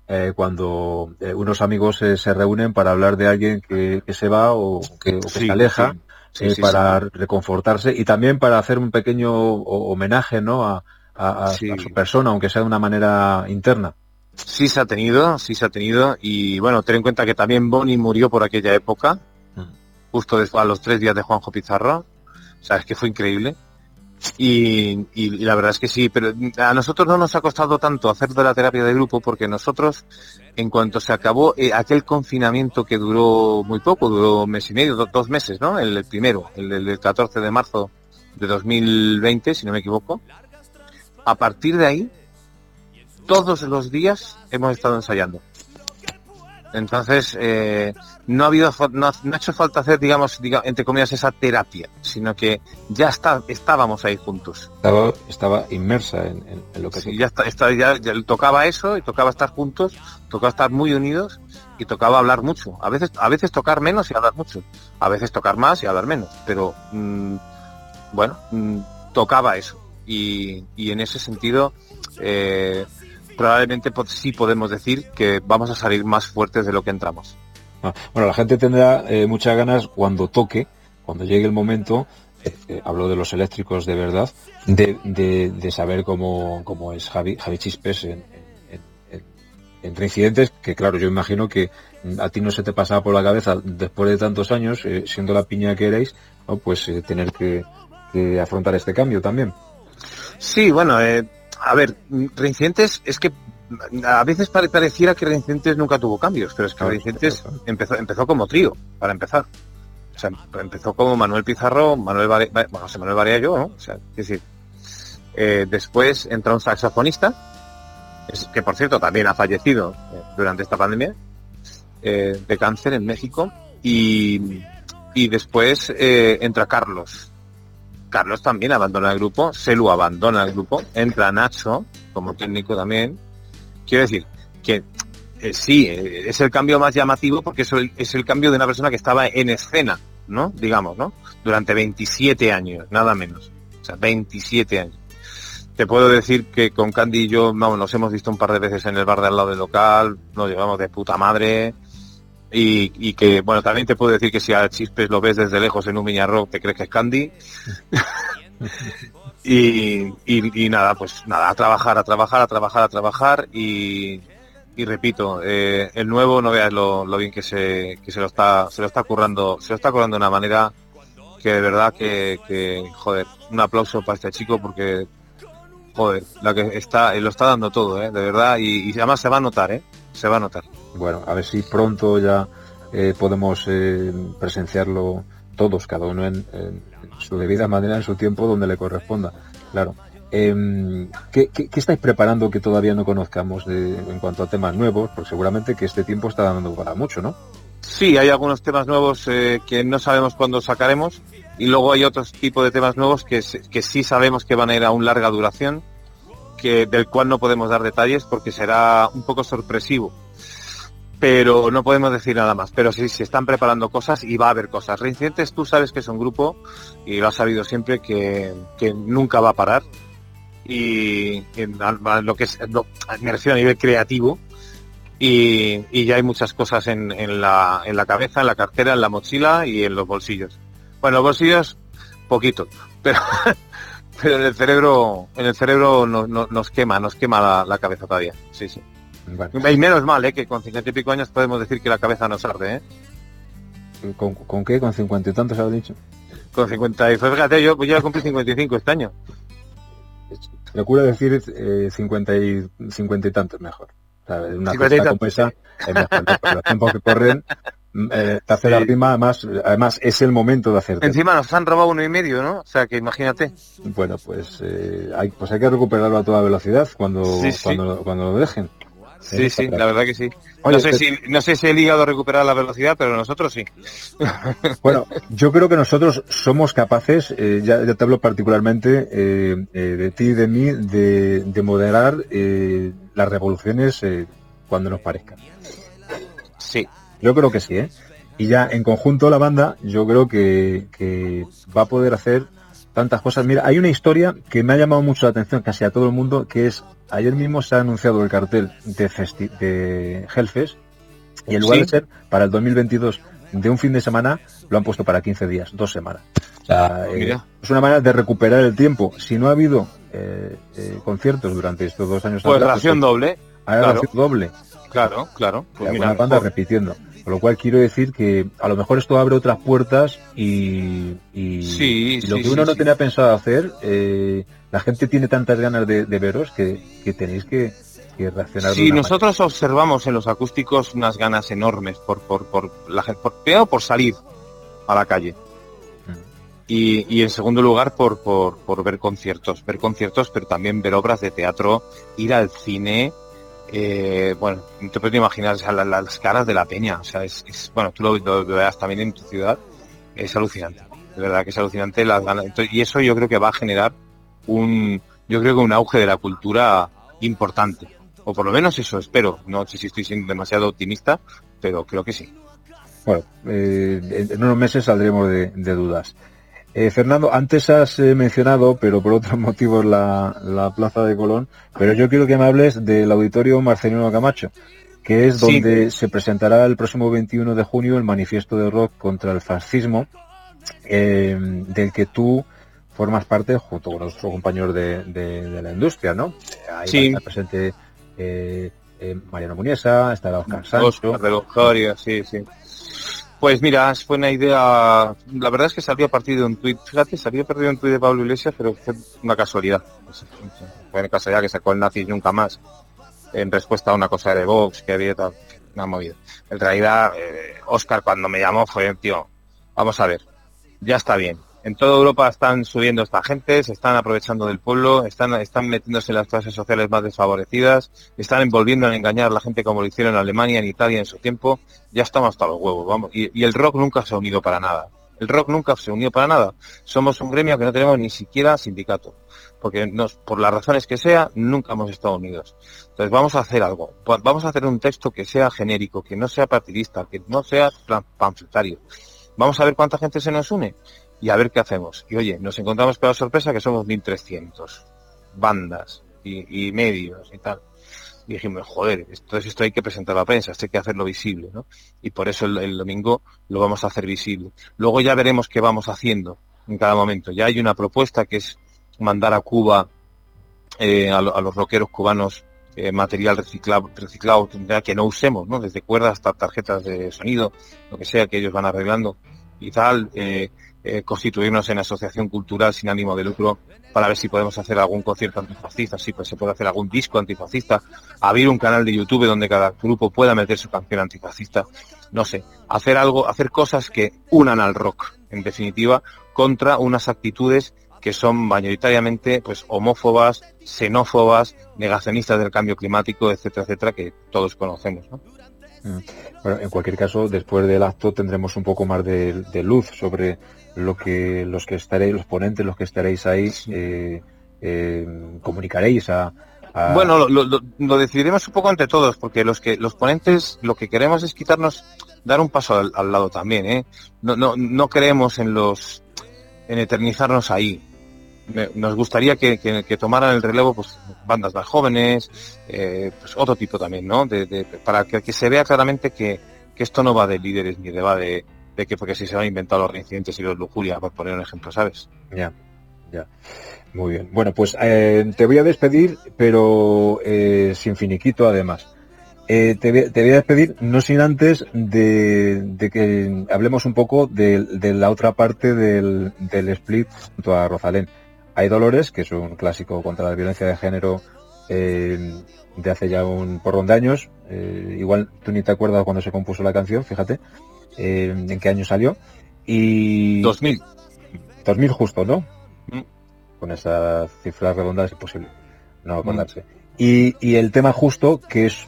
cuando unos amigos se reúnen para hablar de alguien que se va o que se aleja, para reconfortarse y también para hacer un pequeño homenaje, ¿no? a su persona, aunque sea de una manera interna. Sí se ha tenido, y bueno, ten en cuenta que también Bonnie murió por aquella época, justo a los 3 días de Juanjo Pizarro, o sea, es que fue increíble, y la verdad es que sí, pero a nosotros no nos ha costado tanto hacer de la terapia de grupo, porque nosotros, en cuanto se acabó aquel confinamiento que duró muy poco, duró 1 mes y medio, 2 meses, ¿no? El primero, el del 14 de marzo de 2020, si no me equivoco, a partir de ahí, todos los días hemos estado ensayando. Entonces, no ha hecho falta hacer, digamos, entre comillas, esa terapia, sino que ya estábamos ahí juntos. Estaba inmersa en lo que... Sí, ya tocaba eso, y tocaba estar juntos, tocaba estar muy unidos, y tocaba hablar mucho. A veces tocar menos y hablar mucho. A veces tocar más y hablar menos. Pero, tocaba eso. Y en ese sentido... probablemente sí podemos decir que vamos a salir más fuertes de lo que entramos. Bueno, la gente tendrá muchas ganas cuando llegue el momento, hablo de los eléctricos de verdad, de saber cómo es Javi Chispes en Reincidentes, que claro, yo imagino que a ti no se te pasaba por la cabeza, después de tantos años, siendo la piña que erais, ¿no? Pues tener que afrontar este cambio también. Sí, bueno, a ver, Reincidentes es que a veces pareciera que Reincidentes nunca tuvo cambios, pero es que Reincidentes empezó como trío, para empezar. O sea, empezó como Manuel Pizarro, Manuel Barea y yo, ¿no? O sea, es decir, después entra un saxofonista, que por cierto también ha fallecido durante esta pandemia, de cáncer en México, y después entra Carlos. Carlos también abandona el grupo, Selu abandona el grupo, entra Nacho como técnico también. Quiero decir que sí, es el cambio más llamativo porque es el cambio de una persona que estaba en escena, ¿no? Digamos, ¿no? Durante 27 años, nada menos. O sea, 27 años. Te puedo decir que con Candy y yo, vamos, nos hemos visto un par de veces en el bar de al lado del local, nos llevamos de puta madre. Y que, bueno, también te puedo decir que si a Chispes lo ves desde lejos en un Miñarrock, te crees que es Candy. y nada, pues nada, a trabajar y repito, el nuevo, no veas lo bien que se lo está currando de una manera que de verdad que joder, un aplauso para este chico porque joder, lo está dando todo, de verdad, y además se va a notar. Bueno, a ver si pronto ya podemos presenciarlo todos, cada uno en su debida manera, en su tiempo, donde le corresponda. Claro. ¿Qué estáis preparando que todavía no conozcamos en cuanto a temas nuevos? Porque seguramente que este tiempo está dando para mucho, ¿no? Sí, hay algunos temas nuevos que no sabemos cuándo sacaremos, y luego hay otros tipos de temas nuevos que sí sabemos que van a ir a una larga duración, del cual no podemos dar detalles porque será un poco sorpresivo, pero no podemos decir nada más. Pero sí, se están preparando cosas y va a haber cosas. Reincidentes, tú sabes que es un grupo, y lo has sabido siempre, que nunca va a parar, y lo que es, me refiero a nivel creativo, y ya hay muchas cosas en la cabeza, en la cartera, en la mochila y en los bolsillos. Bueno, los bolsillos, poquito, pero en el cerebro nos quema la cabeza todavía. Sí. Bueno. Y menos mal, que con 50 y pico años podemos decir que la cabeza nos arde, ¿Con qué? ¿Con 50 y tantos has dicho? Con 50, y fíjate, yo ya cumplí 55 este año. Procura decir 50 y tantos mejor. O sea, una cosa como esa es mejor, ¿no? Los tiempos que corren, te hace la rima, además es el momento de hacer. Encima nos han robado 1,5, ¿no? O sea, que imagínate. Bueno, pues hay que recuperarlo a toda velocidad cuando lo dejen. Sí, la verdad que sí. Oye, no sé si el hígado recupera la velocidad, pero nosotros sí. Bueno, yo creo que nosotros somos capaces, ya te hablo particularmente de ti y de mí, de moderar las revoluciones cuando nos parezca. Sí. Yo creo que sí, Y ya en conjunto la banda, yo creo que va a poder hacer tantas cosas. Mira, hay una historia que me ha llamado mucho la atención casi a todo el mundo, que es, ayer mismo se ha anunciado el cartel de Hellfest, y en lugar de ser para el 2022 de un fin de semana, lo han puesto para 15 días, 2 semanas. O sea, es una manera de recuperar el tiempo. Si no ha habido conciertos durante estos 2 años, pues ración doble. Ración doble. Claro. Pues una banda repitiendo. Con lo cual quiero decir que a lo mejor esto abre otras puertas y lo que uno no tenía pensado hacer, la gente tiene tantas ganas de veros que tenéis que reaccionar. Sí, nosotros observamos en los acústicos unas ganas enormes por la gente, primero por salir a la calle y en segundo lugar por ver conciertos, pero también ver obras de teatro, ir al cine. Bueno, no te puedes imaginar, o sea, las caras de la peña, o sea, es bueno, tú lo veas también en tu ciudad, es alucinante, de verdad que es alucinante las ganas. Entonces, y eso yo creo que va a generar un auge de la cultura importante, o por lo menos eso espero. No sé si estoy siendo demasiado optimista, pero creo que sí. Bueno, en unos meses saldremos de dudas. Fernando, antes has mencionado, pero por otros motivos, la Plaza de Colón, pero yo quiero que me hables del Auditorio Marcelino Camacho, que es donde se presentará el próximo 21 de junio el manifiesto de rock contra el fascismo, del que tú formas parte junto con nuestros compañeros de la industria, ¿no? Ahí va a estar presente Mariano Muniesa, estará Oscar Sancho. Oscar de Lojoria, sí. Pues mira, fue una idea, la verdad es que salió a partir de un tuit, fíjate, salió perdido un tuit de Pablo Iglesias, pero fue una casualidad. Fue una casualidad que sacó el nazi nunca más, en respuesta a una cosa de Vox, que había una movida. En realidad, Óscar cuando me llamó fue, tío, vamos a ver, ya está bien. En toda Europa están subiendo esta gente, se están aprovechando del pueblo, están metiéndose en las clases sociales más desfavorecidas, están envolviendo a engañar a la gente como lo hicieron en Alemania, en Italia en su tiempo. Ya estamos hasta los huevos, vamos. Y el rock nunca se ha unido para nada. Somos un gremio que no tenemos ni siquiera sindicato, porque por las razones que sea, nunca hemos estado unidos. Entonces vamos a hacer algo. Vamos a hacer un texto que sea genérico, que no sea partidista, que no sea panfletario. Vamos a ver cuánta gente se nos une y a ver qué hacemos. Y oye, nos encontramos con la sorpresa que somos 1.300 bandas y medios y tal. Y dijimos, joder, entonces esto hay que presentar a la prensa, esto hay que hacerlo visible, ¿no? Y por eso el domingo lo vamos a hacer visible. Luego ya veremos qué vamos haciendo en cada momento. Ya hay una propuesta que es mandar a Cuba a los rockeros cubanos material reciclado que no usemos, ¿no? Desde cuerdas hasta tarjetas de sonido, lo que sea que ellos van arreglando y tal. Constituirnos en asociación cultural sin ánimo de lucro para ver si podemos hacer algún concierto antifascista, si pues se puede hacer algún disco antifascista, abrir un canal de YouTube donde cada grupo pueda meter su canción antifascista, no sé, hacer algo, hacer cosas que unan al rock, en definitiva, contra unas actitudes que son mayoritariamente pues homófobas, xenófobas, negacionistas del cambio climático, etcétera, etcétera, que todos conocemos, ¿no? Bueno, en cualquier caso, después del acto tendremos un poco más de luz sobre lo que los ponentes, los que estaréis ahí, comunicaréis a... Bueno, lo decidiremos un poco entre todos, porque los ponentes lo que queremos es dar un paso al lado también, ¿eh? No creemos en eternizarnos ahí. Nos gustaría que tomaran el relevo pues bandas más jóvenes, pues otro tipo también, ¿no? Para que se vea claramente que esto no va de líderes ni va de que porque si se han inventado los reincidentes y los lujuria, por poner un ejemplo, ¿sabes? Ya. Muy bien. Bueno, pues te voy a despedir, pero sin finiquito además. Te voy a despedir no sin antes de que hablemos un poco de la otra parte del split junto a Rosalén. Hay Dolores, que es un clásico contra la violencia de género de hace ya un porrón de años. Igual tú ni te acuerdas cuando se compuso la canción, fíjate, en qué año salió. Y 2000 justo, ¿no? Con esas cifras redondas es imposible no acordarse. Y el tema justo, que es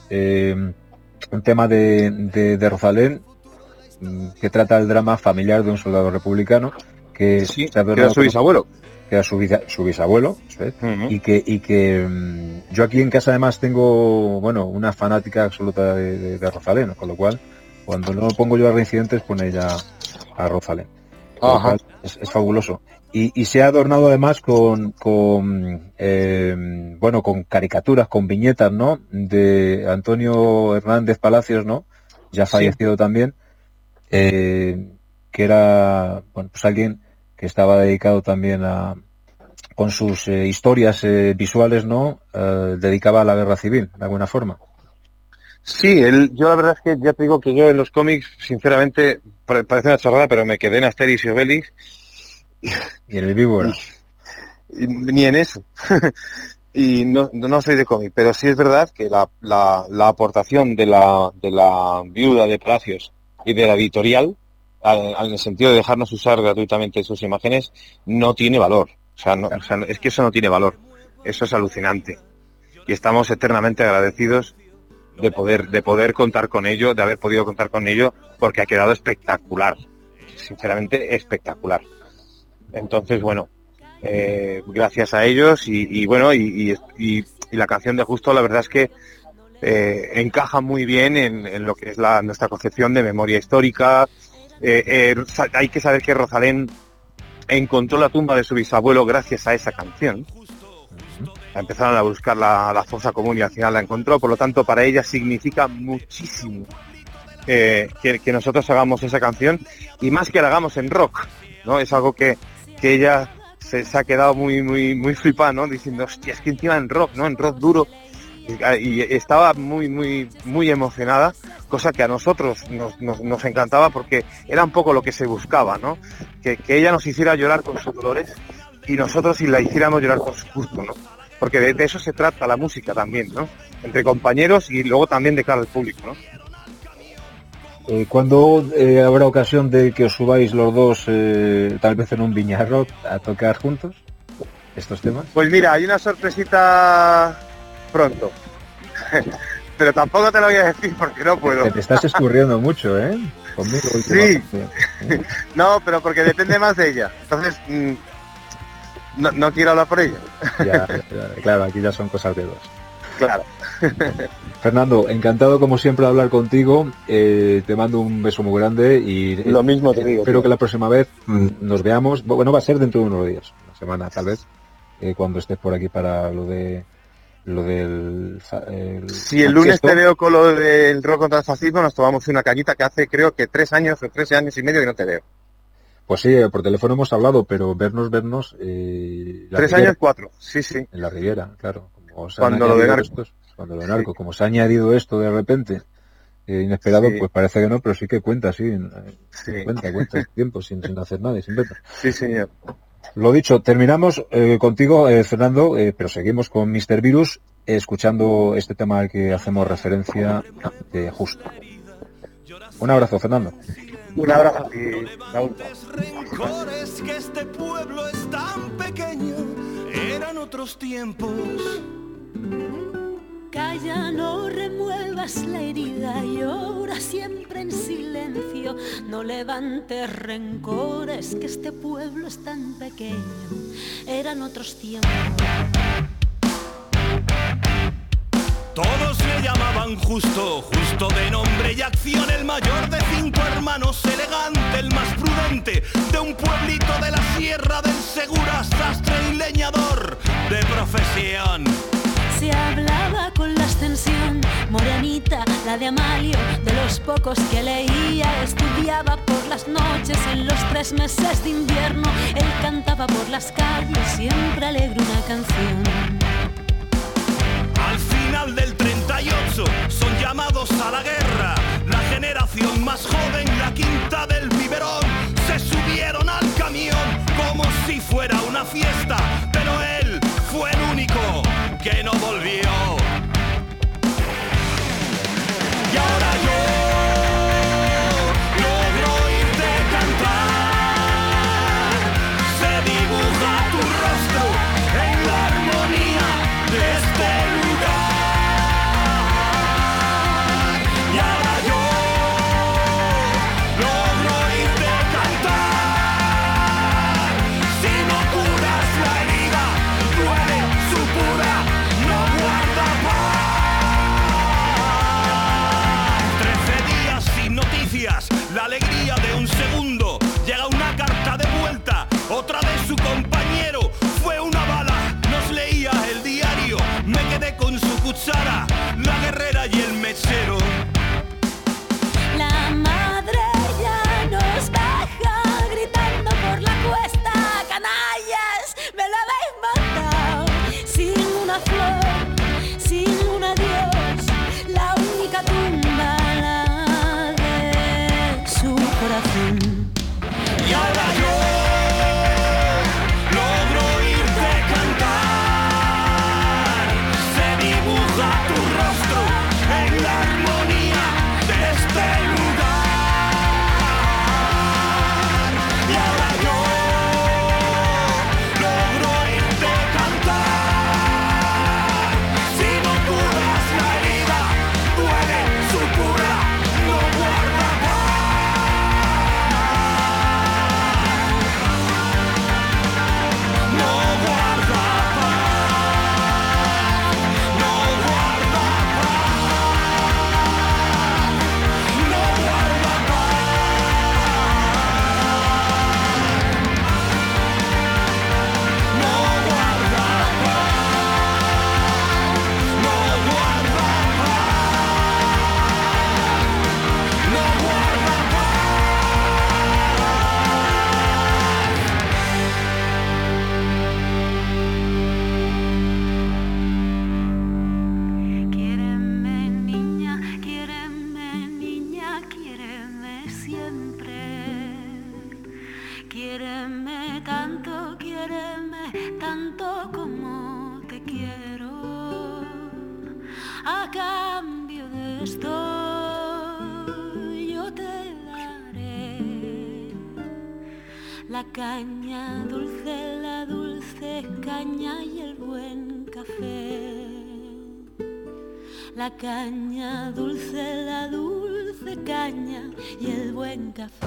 un tema de Rosalén, que trata el drama familiar de un soldado republicano que era su bisabuelo. Que era su bisabuelo, ¿sabes? Y que yo aquí en casa además tengo, una fanática absoluta de Rosalén, con lo cual cuando no pongo yo a reincidentes pone ella a Rosalén. Ajá. Es fabuloso. Y se ha adornado además con caricaturas, con viñetas, ¿no? De Antonio Hernández Palacios, ¿no? Ya fallecido también, que era, bueno, pues alguien que estaba dedicado también con sus historias visuales, ¿no? Dedicaba a la guerra civil, de alguna forma. Sí, yo la verdad es que ya te digo que yo en los cómics, sinceramente, parece una chorrada, pero me quedé en Asterix y Obelix. Y en el Víbora. Ni en eso. Y no soy de cómic, pero sí es verdad que la aportación de la viuda de Palacios y de la editorial, en el sentido de dejarnos usar gratuitamente sus imágenes, no tiene valor. O sea, es que eso no tiene valor. Eso es alucinante. Y estamos eternamente agradecidos de poder contar con ello, de haber podido contar con ello, porque ha quedado espectacular. Sinceramente, espectacular. Entonces, bueno, gracias a ellos y la canción de Justo, la verdad es que encaja muy bien en lo que es nuestra concepción de memoria histórica. Hay que saber que Rosalén encontró la tumba de su bisabuelo gracias a esa canción. Empezaron a buscar la fosa común y al final la encontró, por lo tanto para ella significa muchísimo que nosotros hagamos esa canción, y más que la hagamos en rock, ¿no? Es algo que ella se ha quedado muy flipada, ¿no? Diciendo, hostia, es que encima en rock, ¿no? En rock duro. Y estaba muy emocionada, cosa que a nosotros nos encantaba, porque era un poco lo que se buscaba, ¿no? Que ella nos hiciera llorar con sus dolores y nosotros la hiciéramos llorar con su gusto, ¿no? Porque de eso se trata la música también, ¿no? Entre compañeros y luego también de cara al público, ¿no? ¿Cuándo habrá ocasión de que os subáis los dos, tal vez en un Viña Rock, a tocar juntos estos temas? Pues mira, hay una sorpresita pronto. Pero tampoco te lo voy a decir porque no puedo. Te estás escurriendo mucho, ¿eh? Conmigo. Sí. No, pero porque depende más de ella. Entonces, no quiero hablar por ella. Ya, claro, aquí ya son cosas de dos. Claro. Fernando, encantado como siempre de hablar contigo. Te mando un beso muy grande y lo mismo te digo. Espero que la próxima vez nos veamos. Bueno, va a ser dentro de unos días, una semana tal vez, cuando estés por aquí para lo del si el lunes te veo con lo del rock contra el fascismo, nos tomamos una cañita, que hace creo que 3 años o 3 años y medio que no te veo. Pues sí, por teléfono hemos hablado, pero vernos 3 Riviera, años, 4, sí. En la Riviera, claro. Cuando lo de Narco. Cuando lo de Narco, como se ha añadido esto de repente, inesperado, pues parece que no, pero sí que cuenta, cuenta tiempo sin hacer nada, sin beta. Sí, señor. Lo dicho, terminamos contigo, Fernando, pero seguimos con Mr. Virus, escuchando este tema al que hacemos referencia de Justo. Un abrazo, Fernando. Un abrazo y Raúl. Rencores que este pueblo es tan pequeño, eran otros tiempos. Calla, no remuevas la herida, llora siempre en silencio. No levantes rencores, que este pueblo es tan pequeño. Eran otros tiempos. Todos le llamaban Justo, Justo de nombre y acción, el mayor de 5 hermanos, elegante, el más prudente, de un pueblito de la sierra del Segura, sastre y leñador de profesión. Se hablaba con la extensión, morenita, la de Amalio, de los pocos que leía. Estudiaba por las noches en los 3 meses de invierno. Él cantaba por las calles, siempre alegre una canción. Al final del 38 son llamados a la guerra. La generación más joven, la quinta del biberón, se subieron al camión como si fuera una fiesta, pero él fue el único que no volvió. Y ahora yo logro oírte cantar. Se dibuja tu rostro en la armonía de este lugar. Y ahora yo logro oírte cantar. Si no curas la herida, Quiéreme tanto como te quiero. A cambio de esto yo te daré la caña dulce, la dulce caña y el buen café. La caña dulce, la dulce caña y el buen café.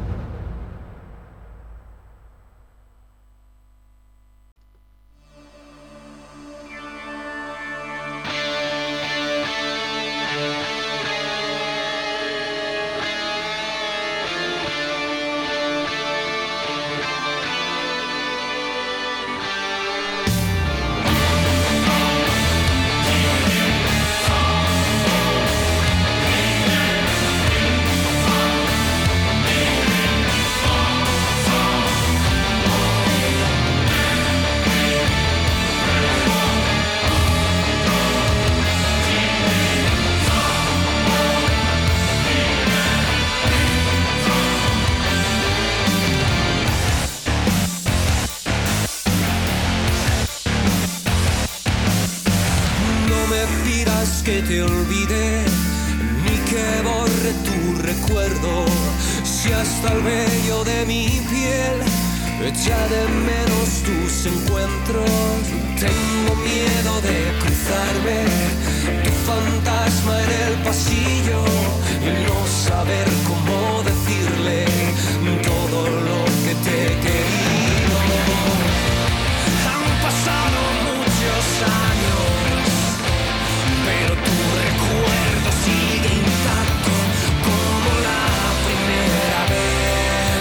Que te olvide ni que borre tu recuerdo, si hasta el vello de mi piel echa de menos tus encuentros. Tengo miedo de cruzarme tu fantasma en el pasillo y no saber cómo decirle todo lo que te he querido. Han pasado muchos años, pero tu recuerdo sigue intacto como la primera vez.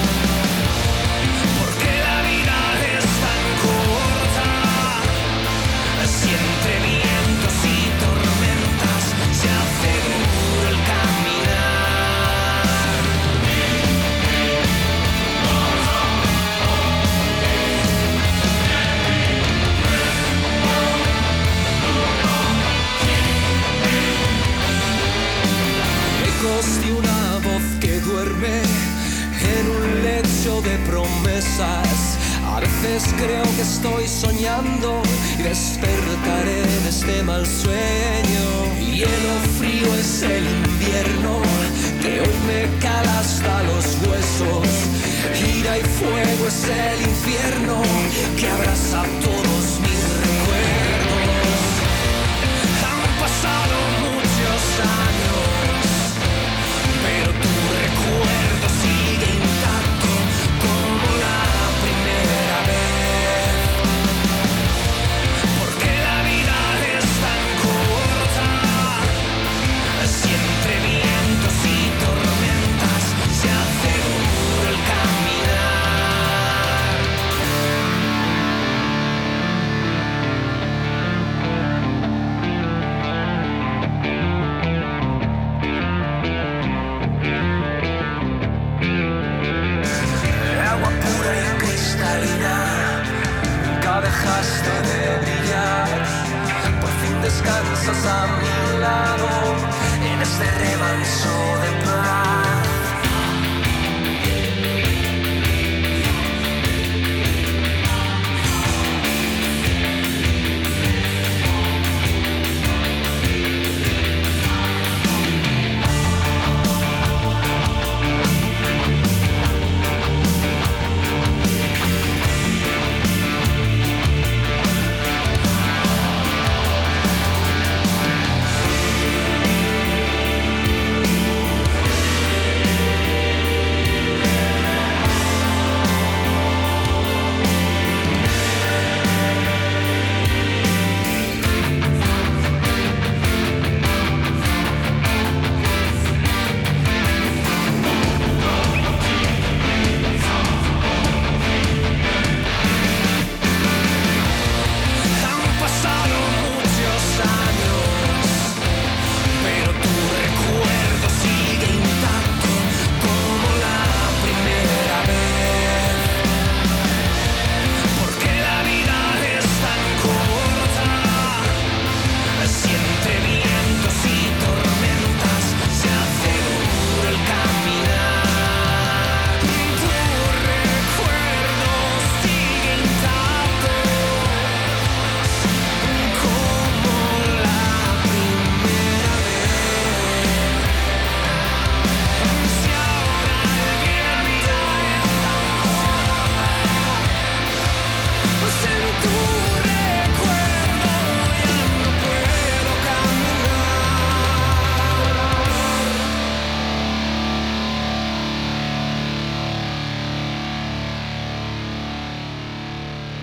Porque la vida es tan corta, si entre vientos y tormentas se hace duro el caminar. De una voz que duerme en un lecho de promesas. A veces creo que estoy soñando y despertaré de este mal sueño. Hielo frío es el invierno que hoy me cala hasta los huesos. Ira y fuego es el infierno que abraza todos mis recuerdos. Han pasado muchos años, pero tu recuerdo sigue intacto como la primera vez. Porque la vida es tan corta, si entre vientos y tormentas se hace duro el caminar. Agua pura y cristalina, nunca dejaste de brillar. Por fin descansas a mi lado en este remanso de paz.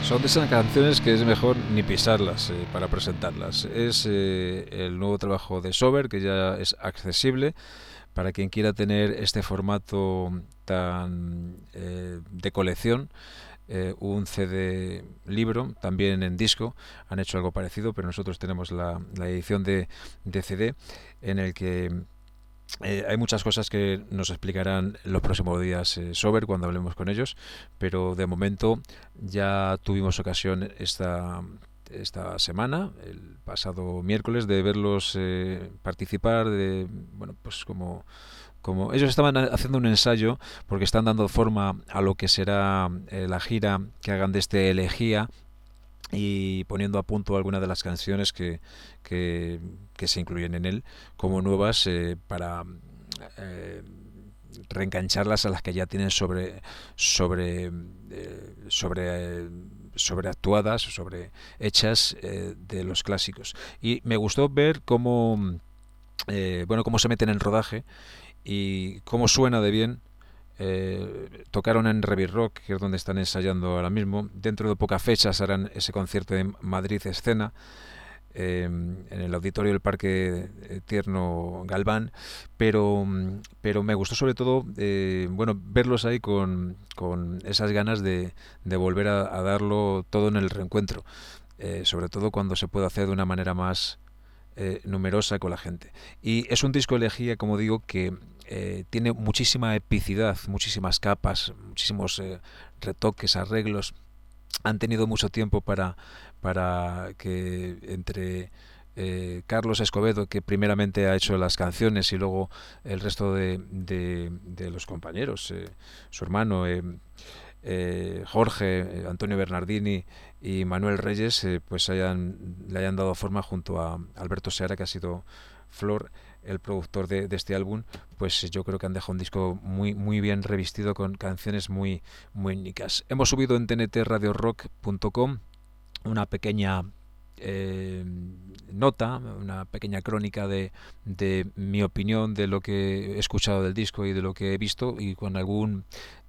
Son de esas canciones que es mejor ni pisarlas para presentarlas. Es el nuevo trabajo de Sober, que ya es accesible para quien quiera tener este formato tan de colección. Un CD libro, también en disco, han hecho algo parecido, pero nosotros tenemos la edición de CD, en el que hay muchas cosas que nos explicarán los próximos días Sober cuando hablemos con ellos, pero de momento ya tuvimos ocasión esta semana, el pasado miércoles, de verlos participar, pues como ellos estaban haciendo un ensayo, porque están dando forma a lo que será la gira que hagan de este Elegía, y poniendo a punto algunas de las canciones que se incluyen en él como nuevas, para reengancharlas a las que ya tienen sobreactuadas, sobrehechas de los clásicos. Y me gustó ver cómo se meten en rodaje y cómo suena de bien. Tocaron en Revier Rock, que es donde están ensayando ahora mismo. Dentro de pocas fechas harán ese concierto en Madrid Escena, en el auditorio del Parque Tierno Galván, pero me gustó sobre todo verlos ahí con esas ganas de volver a darlo todo en el reencuentro, sobre todo cuando se puede hacer de una manera más numerosa con la gente. Y es un disco Elegía, como digo, que tiene muchísima epicidad, muchísimas capas, muchísimos retoques, arreglos. Han tenido mucho tiempo para que entre Carlos Escobedo, que primeramente ha hecho las canciones, y luego el resto de los compañeros, su hermano Jorge, Antonio Bernardini y Manuel Reyes, pues le hayan dado forma junto a Alberto Seara, que ha sido Flor, el productor de este álbum. Pues yo creo que han dejado un disco muy, muy bien revestido, con canciones muy, muy únicas. Hemos subido en tntradiorock.com una pequeña nota, una pequeña crónica de mi opinión, de lo que he escuchado del disco y de lo que he visto, y con con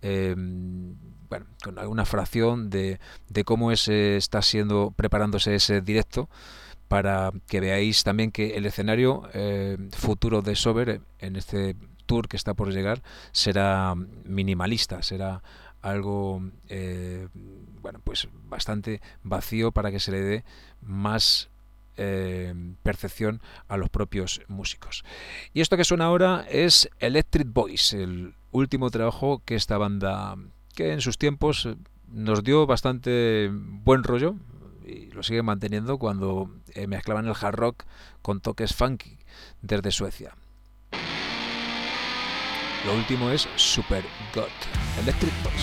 alguna fracción de cómo está preparándose ese directo, para que veáis también que el escenario futuro de Sober, en este tour que está por llegar, será minimalista, será algo pues bastante vacío, para que se le dé más percepción a los propios músicos. Y esto que suena ahora es Electric Boys, el último trabajo que esta banda, que en sus tiempos nos dio bastante buen rollo, y lo sigue manteniendo cuando mezclaban el hard rock con toques funky desde Suecia. Lo último es Super God, Electric Boys.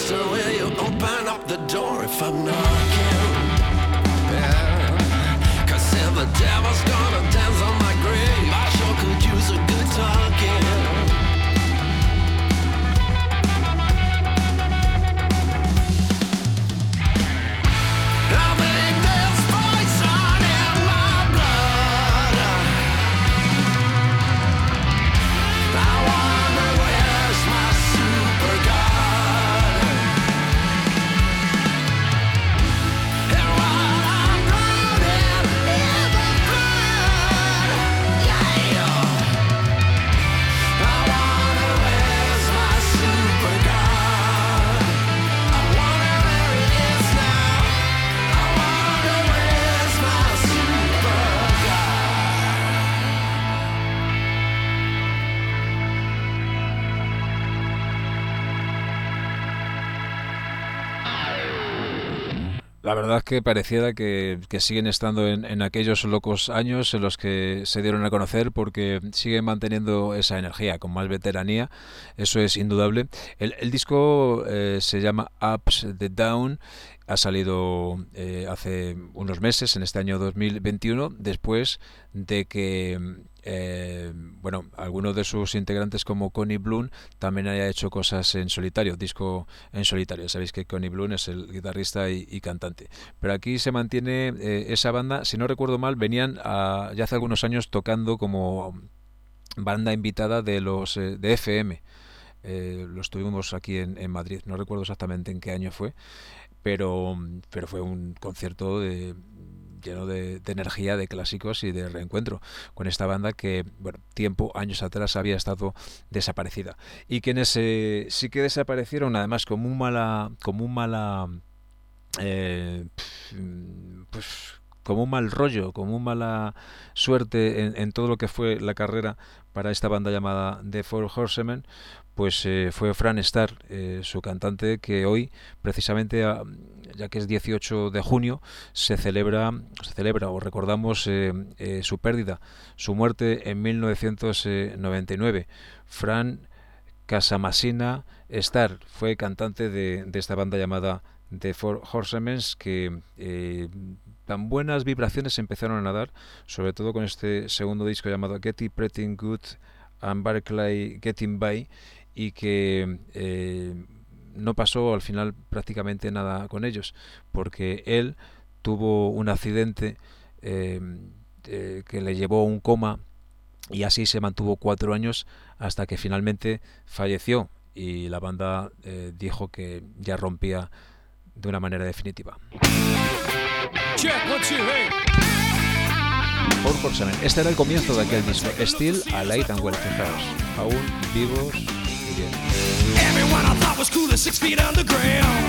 So will you open up the door if I'm knocking? Yeah. 'Cause if the devil's gonna dance on my grave, I sure could use a good talking. La verdad es que pareciera que siguen estando en aquellos locos años en los que se dieron a conocer, porque siguen manteniendo esa energía con más veteranía, eso es indudable. El disco se llama Ups the Down, ha salido hace unos meses, en este año 2021, después de que alguno de sus integrantes, como Connie Bloom, también haya hecho cosas en solitario, disco en solitario. Sabéis que Connie Bloom es el guitarrista y cantante, pero aquí se mantiene esa banda. Si no recuerdo mal, venían ya hace algunos años tocando como banda invitada de los de FM. Los tuvimos aquí en Madrid, no recuerdo exactamente en qué año fue, pero fue un concierto lleno de energía, de clásicos y de reencuentro con esta banda que, años atrás había estado desaparecida. Y quienes sí que desaparecieron, además como un mal rollo, como una mala suerte en todo lo que fue la carrera para esta banda llamada The Four Horsemen, pues fue Fran Starr, su cantante, que hoy, precisamente, ya que es 18 de junio, se celebra o recordamos su pérdida, su muerte en 1999. Fran Casamasina Starr fue cantante de esta banda llamada The Four Horsemen, que tan buenas vibraciones empezaron a dar, sobre todo con este segundo disco llamado Getting Pretty Good and Barclay Getting By, y que no pasó al final prácticamente nada con ellos, porque él tuvo un accidente que le llevó a un coma, y así se mantuvo 4 años hasta que finalmente falleció, y la banda dijo que ya rompía de una manera definitiva. Four Horsemen. Este era el comienzo de aquel disco, Still Alive and Well, fijaos, aún vivos y bien. Everyone I thought was cool is 6 feet underground.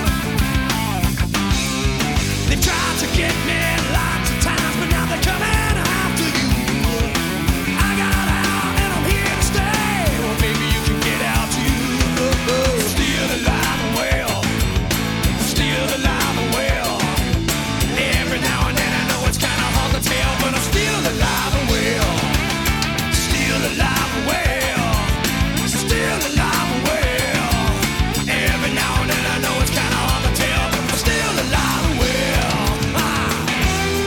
They've tried to get me lots of times, but now they're coming after you. I got out and I'm here to stay. Well, maybe you can get out too. Still alive and well. Still alive and well. Every now and then I know it's kind of hard to tell, but I'm still alive and well. Still alive and well. Still alive and well. Every now and then I know it's kind of hard to tell, but I'm still alive and well.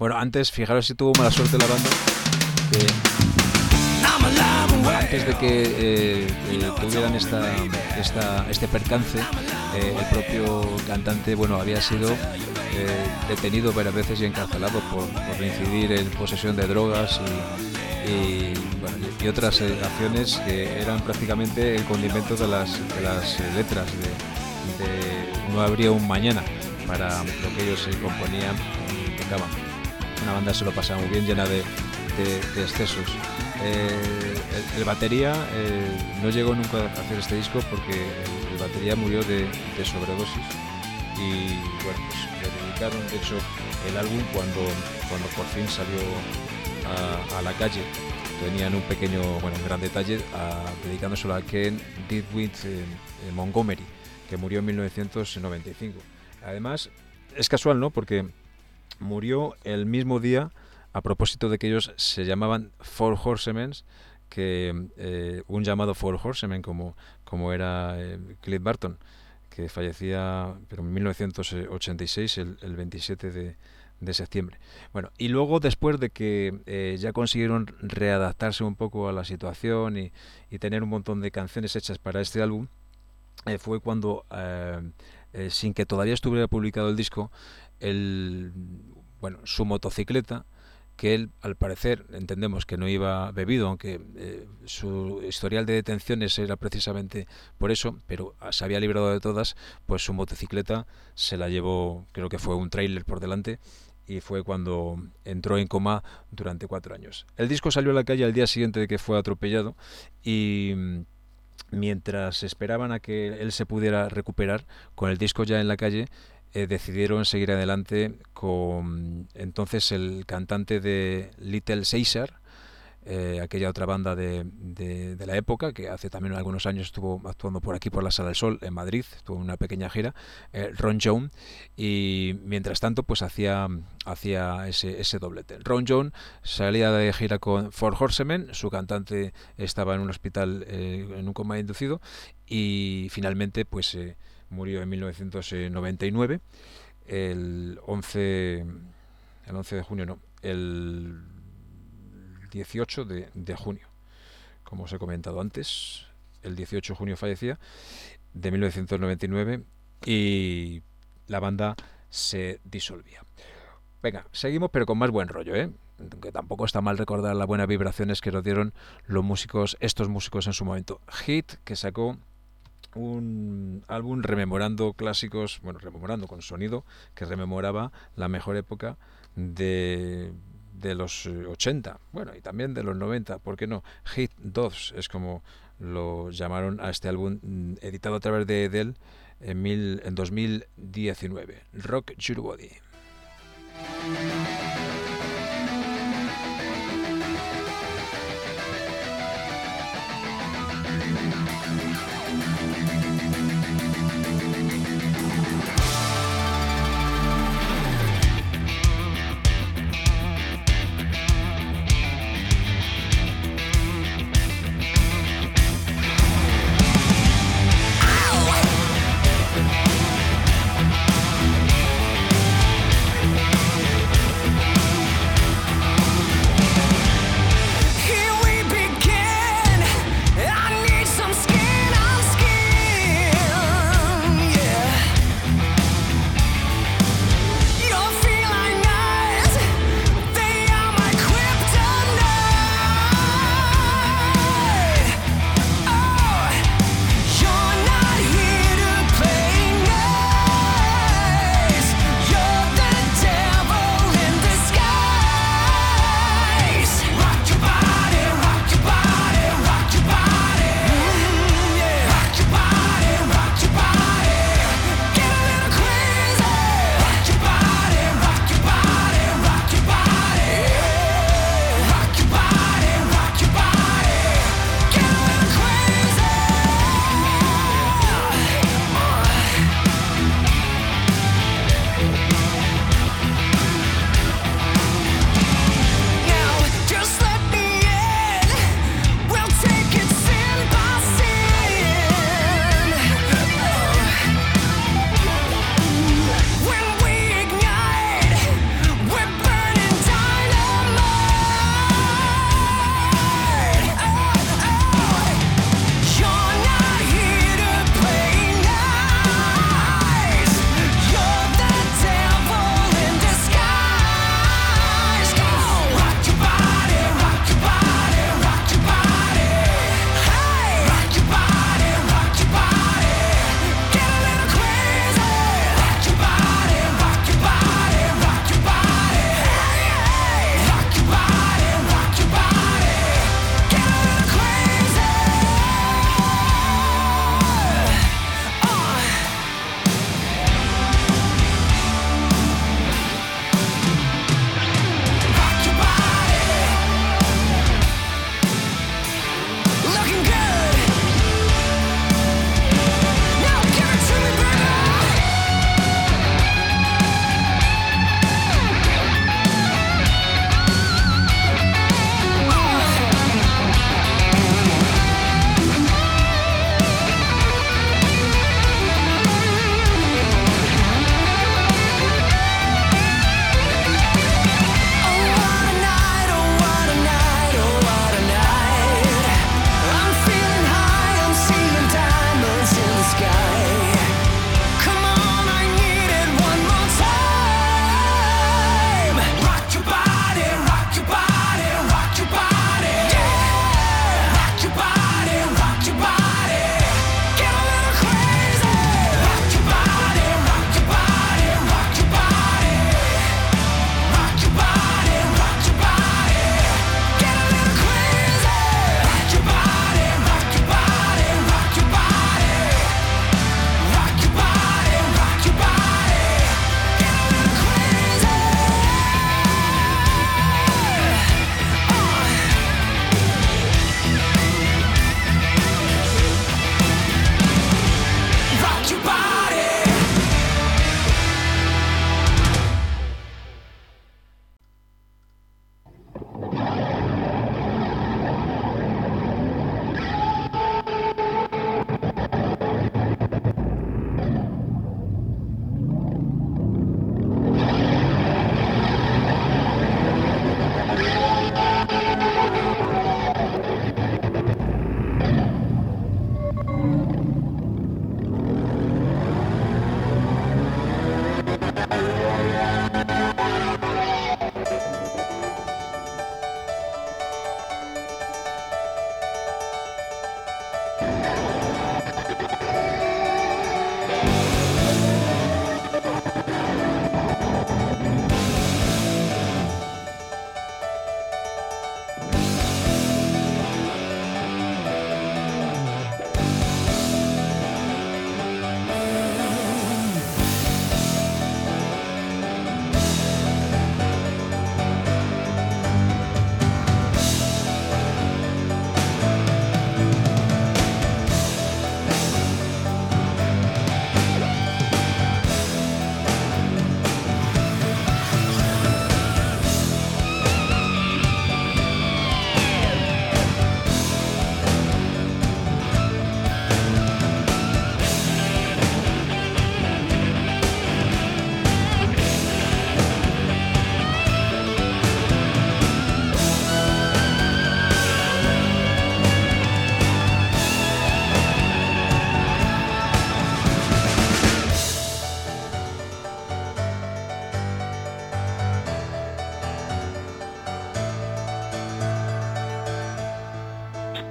Bueno, antes, fijaros si tuvo mala suerte la banda, que antes de que tuvieran este percance, el propio cantante, bueno, había sido detenido varias veces y encarcelado por reincidir en posesión de drogas y otras acciones que eran prácticamente el condimento de las letras de No habría un mañana, para lo que ellos componían y tocaban. Una banda se lo pasaba muy bien, llena de excesos. El batería no llegó nunca a hacer este disco porque el batería murió de sobredosis, y bueno, pues le dedicaron, de hecho, el álbum cuando por fin salió a la calle. Tenían un gran detalle dedicándoselo a Ken Didwit Montgomery, que murió en 1995. Además, es casual, ¿no? Porque murió el mismo día, a propósito de que ellos se llamaban Four Horsemen, que un llamado Four Horsemen como era Cliff Burton, que fallecía pero en 1986, el 27 de septiembre. Bueno, y luego, después de que ya consiguieron readaptarse un poco a la situación y tener un montón de canciones hechas para este álbum, fue cuando, sin que todavía estuviera publicado el disco, su motocicleta, que él, al parecer, entendemos que no iba bebido, aunque su historial de detenciones era precisamente por eso, pero se había librado de todas, pues su motocicleta se la llevó, creo que fue un tráiler por delante, y fue cuando entró en coma durante 4 años. El disco salió a la calle al día siguiente de que fue atropellado, y mientras esperaban a que él se pudiera recuperar, con el disco ya en la calle, decidieron seguir adelante con entonces el cantante de Little Caesar, aquella otra banda de la época, que hace también algunos años estuvo actuando por aquí, por la Sala del Sol, en Madrid, tuvo una pequeña gira, Ron Jones, y mientras tanto pues hacía ese doblete. Ron Jones salía de gira con Four Horsemen, su cantante estaba en un hospital en un coma inducido, y finalmente pues murió en 1999, el 11 de junio, no, el 18 de junio, como os he comentado antes. El 18 de junio fallecía, de 1999, y la banda se disolvía. Venga, seguimos, pero con más buen rollo, que tampoco está mal recordar las buenas vibraciones que nos dieron estos músicos en su momento. Hit, que sacó un álbum rememorando clásicos, rememorando con sonido que rememoraba la mejor época de los 80, y también de los 90, ¿por qué no? Hit 2 es como lo llamaron a este álbum, editado a través de él en 2019, Rock Your Body.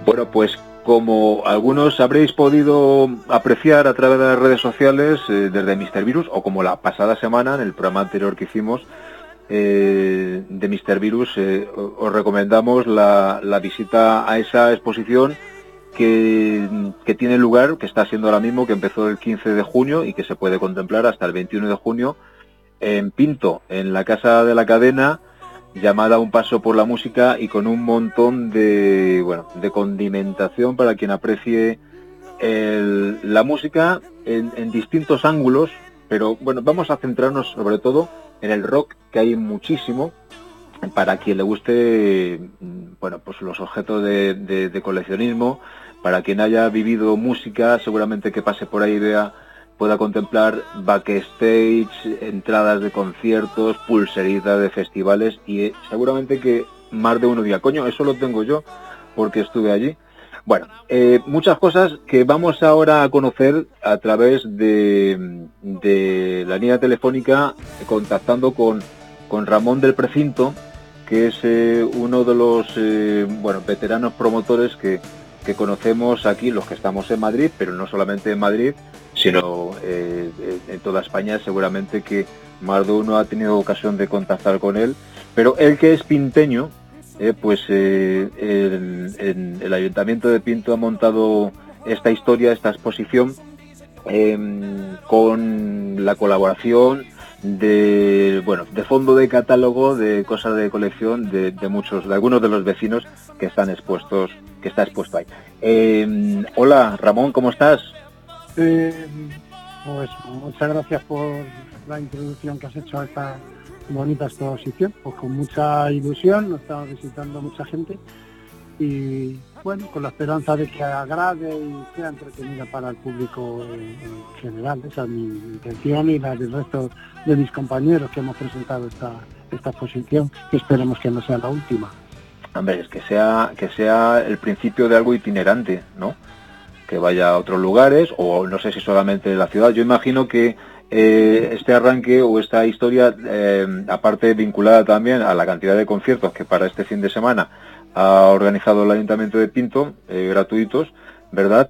Bueno, pues como algunos habréis podido apreciar a través de las redes sociales, desde Mr. Virus, o como la pasada semana en el programa anterior que hicimos de Mr. Virus, os recomendamos la visita a esa exposición que tiene lugar, que está siendo ahora mismo, que empezó el 15 de junio y que se puede contemplar hasta el 21 de junio en Pinto, en la Casa de la Cadena, llamada Un Paso por la Música, y con un montón de condimentación para quien aprecie la música en distintos ángulos, pero bueno, vamos a centrarnos sobre todo en el rock, que hay muchísimo, para quien le guste, bueno, pues los objetos de coleccionismo, para quien haya vivido música, seguramente que pase por ahí pueda contemplar backstage, entradas de conciertos, pulseritas de festivales, y seguramente que más de uno diga, coño, eso lo tengo yo, porque estuve allí. Bueno, muchas cosas que vamos ahora a conocer a través de la línea telefónica, contactando con Ramón del Precinto, que es uno de los veteranos promotores que conocemos aquí, los que estamos en Madrid, pero no solamente en Madrid, sino en toda España. Seguramente que más de uno ha tenido ocasión de contactar con él, pero él, que es pinteño, el Ayuntamiento de Pinto ha montado esta historia, esta exposición, con la colaboración de fondo de catálogo, de cosas de colección de algunos de los vecinos que está expuesto ahí. Hola Ramón, ¿cómo estás? Pues muchas gracias por la introducción que has hecho a esta bonita exposición. Pues con mucha ilusión, nos estaba visitando mucha gente y bueno, con la esperanza de que agrade y sea entretenida para el público en general. Esa es mi intención y la del resto de mis compañeros que hemos presentado esta exposición, que esperemos que no sea la última. Hombre, es que sea el principio de algo itinerante, ¿no? Que vaya a otros lugares, o no sé si solamente en la ciudad. Yo imagino que este arranque o esta historia, aparte vinculada también a la cantidad de conciertos que para este fin de semana ha organizado el Ayuntamiento de Pinto, gratuitos, ¿verdad?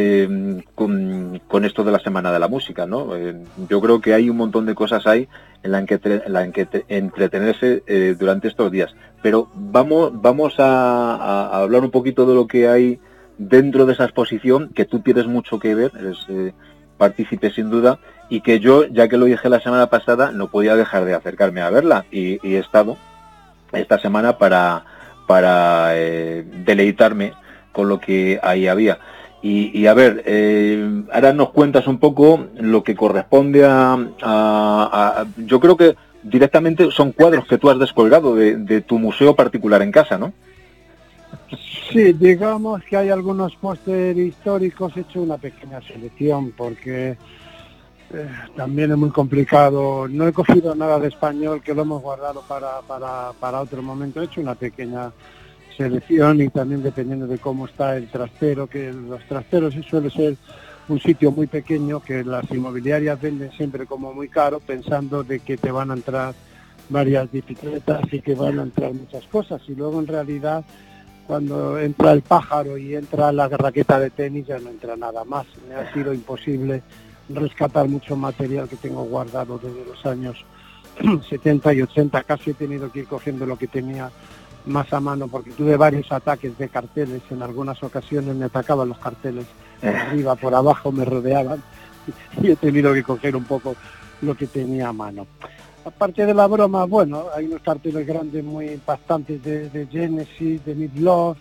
Con esto de la Semana de la Música, ¿no? Yo creo que hay un montón de cosas ahí en la que entretenerse durante estos días. Pero vamos a hablar un poquito de lo que hay dentro de esa exposición, que tú tienes mucho que ver, eres partícipe sin duda, y que yo, ya que lo dije la semana pasada, no podía dejar de acercarme a verla, y he estado esta semana para deleitarme con lo que ahí había. Y a ver, ahora nos cuentas un poco lo que corresponde a yo creo que directamente son cuadros que tú has descolgado de tu museo particular en casa, ¿no? Sí, digamos que hay algunos pósteres históricos, he hecho una pequeña selección porque también es muy complicado. No he cogido nada de español, que lo hemos guardado para otro momento. He hecho una pequeña selección y también dependiendo de cómo está el trastero, que los trasteros suele ser un sitio muy pequeño que las inmobiliarias venden siempre como muy caro, pensando de que te van a entrar varias bicicletas y que van a entrar muchas cosas, y luego en realidad cuando entra el pájaro y entra la raqueta de tenis ya no entra nada más. Me ha sido imposible rescatar mucho material que tengo guardado desde los años 70 y 80, casi he tenido que ir cogiendo lo que tenía más a mano, porque tuve varios ataques de carteles. En algunas ocasiones me atacaban los carteles por arriba, por abajo, me rodeaban y he tenido que coger un poco lo que tenía a mano. Aparte de la broma, bueno, hay unos carteles grandes muy impactantes de Genesis, de Midlove,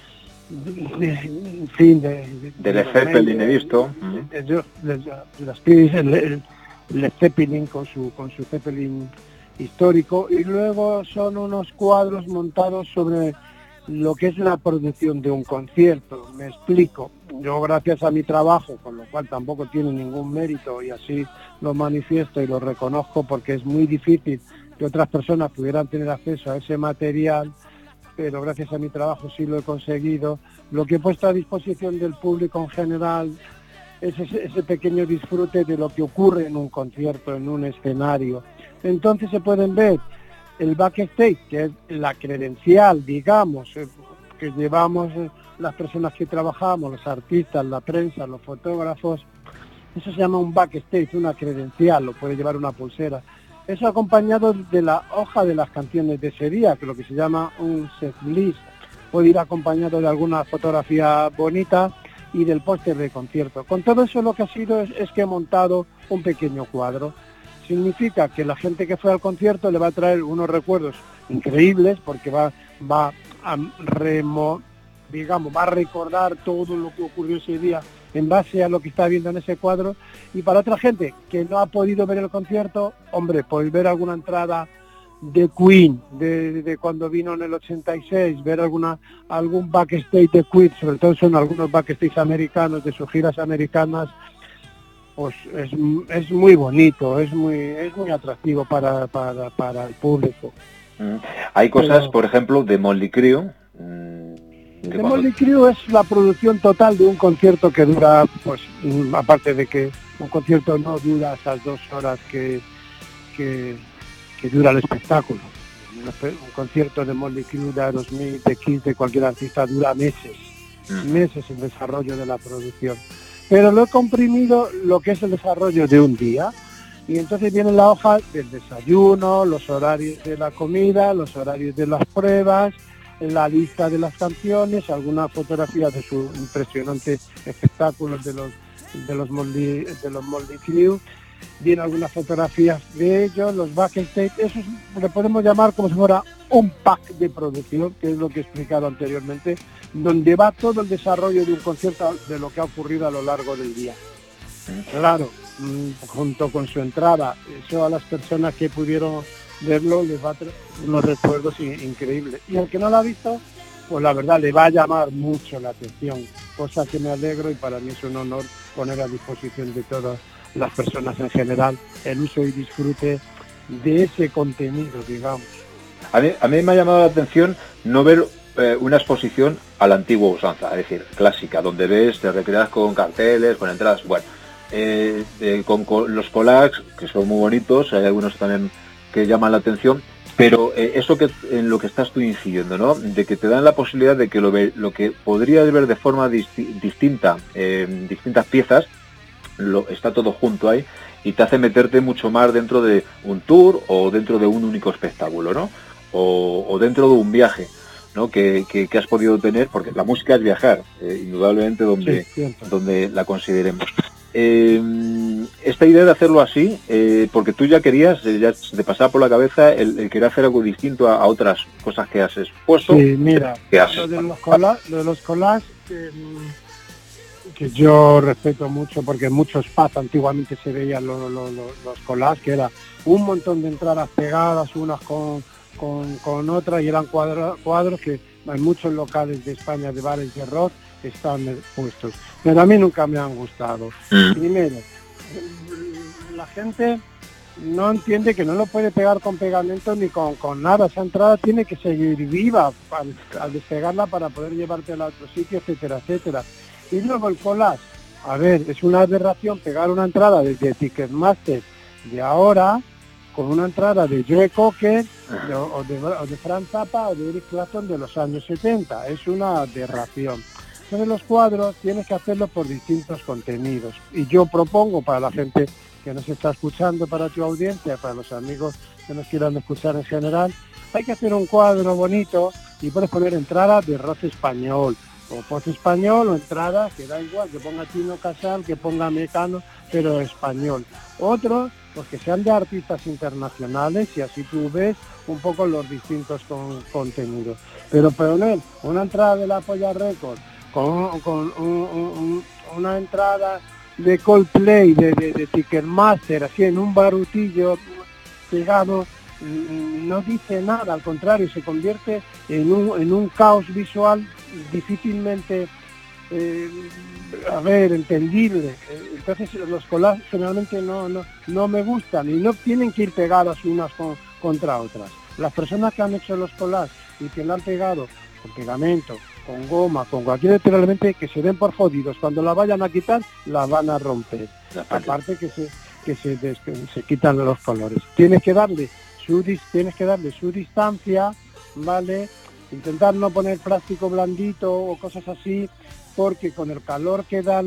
en fin, de Led Zeppelin he visto. Led Zeppelin con su Zeppelin histórico, y luego son unos cuadros montados sobre lo que es la producción de un concierto. Me explico. Yo, gracias a mi trabajo, con lo cual tampoco tiene ningún mérito, y así lo manifiesto y lo reconozco, porque es muy difícil que otras personas pudieran tener acceso a ese material, pero gracias a mi trabajo sí lo he conseguido. Lo que he puesto a disposición del público en general es ese pequeño disfrute de lo que ocurre en un concierto, en un escenario. Entonces se pueden ver el backstage, que es la credencial, digamos, que llevamos las personas que trabajamos, los artistas, la prensa, los fotógrafos, eso se llama un backstage, una credencial, lo puede llevar una pulsera. Eso acompañado de la hoja de las canciones de ese día, que es lo que se llama un set list. Puede ir acompañado de alguna fotografía bonita y del póster de concierto. Con todo eso lo que ha sido es que he montado un pequeño cuadro. Significa que la gente que fue al concierto le va a traer unos recuerdos increíbles, porque va a recordar todo lo que ocurrió ese día en base a lo que está viendo en ese cuadro. Y para otra gente que no ha podido ver el concierto, hombre, pues ver alguna entrada de Queen, de cuando vino en el 86, ver algún backstage de Queen, sobre todo son algunos backstage americanos de sus giras americanas, pues es muy bonito, es muy atractivo para el público. Hay cosas, por ejemplo, de Mötley Crüe. De Mötley Crüe es la producción total de un concierto que dura, pues aparte de que un concierto no dura esas 2 horas que dura el espectáculo. Un concierto de Mötley Crüe, de Aerosmith, de Kiss, de cualquier artista dura meses el desarrollo de la producción. Pero lo he comprimido lo que es el desarrollo de un día. Y entonces viene la hoja del desayuno, los horarios de la comida, los horarios de las pruebas, la lista de las canciones, algunas fotografías de su impresionante espectáculo de los Mötley Crüe. Vienen algunas fotografías de ellos, los backstage. Eso le podemos llamar como si fuera un pack de producción, que es lo que he explicado anteriormente, donde va todo el desarrollo de un concierto, de lo que ha ocurrido a lo largo del día. Claro, junto con su entrada, eso a las personas que pudieron verlo les va a traer unos recuerdos increíbles. Y al que no lo ha visto, pues la verdad le va a llamar mucho la atención, cosa que me alegro, y para mí es un honor poner a disposición de todas las personas en general el uso y disfrute de ese contenido, digamos. A mí me ha llamado la atención no ver una exposición a la antigua usanza, es decir, clásica, donde ves, te recreas con carteles, con entradas, bueno, con los collages, que son muy bonitos, hay algunos también que llaman la atención, pero eso que en lo que estás tú incidiendo, ¿no? De que te dan la posibilidad de que lo que podrías ver de forma distinta, distintas piezas, está todo junto ahí, y te hace meterte mucho más dentro de un tour o dentro de un único espectáculo, ¿no? O dentro de un viaje, ¿no? Que has podido tener, porque la música es viajar, indudablemente donde la consideremos. Esta idea de hacerlo así, porque tú ya querías, ya te pasaba por la cabeza el querer hacer algo distinto a otras cosas que has expuesto. Sí, mira, lo de los collages, que yo respeto mucho, porque en muchos pubs antiguamente se veían los collages, que era un montón de entradas pegadas unas con otras, y eran cuadros que en muchos locales de España, de bares de rock, están puestos. Pero a mí nunca me han gustado. Primero, la gente no entiende que no lo puede pegar con pegamento ni con nada. Esa entrada tiene que seguir viva al despegarla para poder llevártela a otro sitio, etcétera, etcétera. Y luego el collage, a ver, es una aberración pegar una entrada desde Ticketmaster de ahora con una entrada de Joe Cocker o de Frank Zappa o de Eric Clapton de los años 70. Es una aberración. Entonces los cuadros tienes que hacerlo por distintos contenidos. Y yo propongo para la gente que nos está escuchando, para tu audiencia, para los amigos que nos quieran escuchar en general, hay que hacer un cuadro bonito y puedes poner entrada de rock español, o post español, o entrada, que da igual, que ponga Tino Casal, que ponga Mecano, pero español. Otros, pues que sean de artistas internacionales, y así tú ves un poco los distintos contenidos. Pero poner una entrada de la Polla Record, con una entrada de Coldplay, de Ticketmaster, así en un barutillo pegado, no dice nada, al contrario, se convierte en un caos visual difícilmente entendible. Entonces los collages generalmente no me gustan, y no tienen que ir pegadas unas contra otras. Las personas que han hecho los collages y que la han pegado con pegamento, con goma, con cualquier otro elemento, que se den por jodidos, cuando la vayan a quitar la van a romper. Aparte que se quitan los colores. Tienes que darle su distancia, ¿vale? intentar no poner plástico blandito o cosas así, porque con el calor que da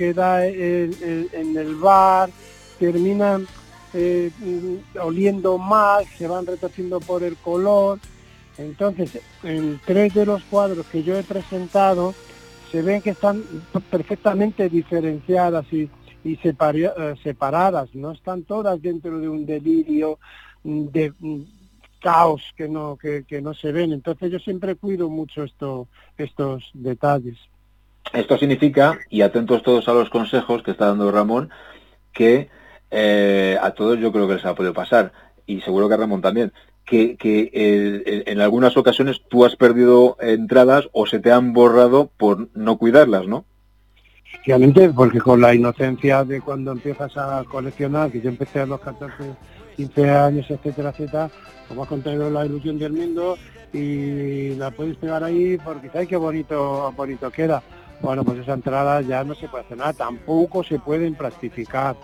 en el bar, terminan oliendo mal, se van retorciendo por el color. Entonces, en 3 de los cuadros que yo he presentado, se ven que están perfectamente diferenciadas y separadas, no están todas dentro de un delirio de caos que no se ven. Entonces yo siempre cuido mucho estos detalles. Esto significa, y atentos todos a los consejos que está dando Ramón, que a todos yo creo que les ha podido pasar, y seguro que a Ramón también, que en algunas ocasiones tú has perdido entradas o se te han borrado por no cuidarlas, ¿no? Efectivamente, porque con la inocencia de cuando empiezas a coleccionar, que yo empecé a los 14, 15 años, etcétera, etcétera, como has contado la ilusión del mundo y la puedes pegar ahí porque ¡ay, qué bonito queda! Bueno, pues esa entrada ya no se puede hacer nada, tampoco se pueden plastificar.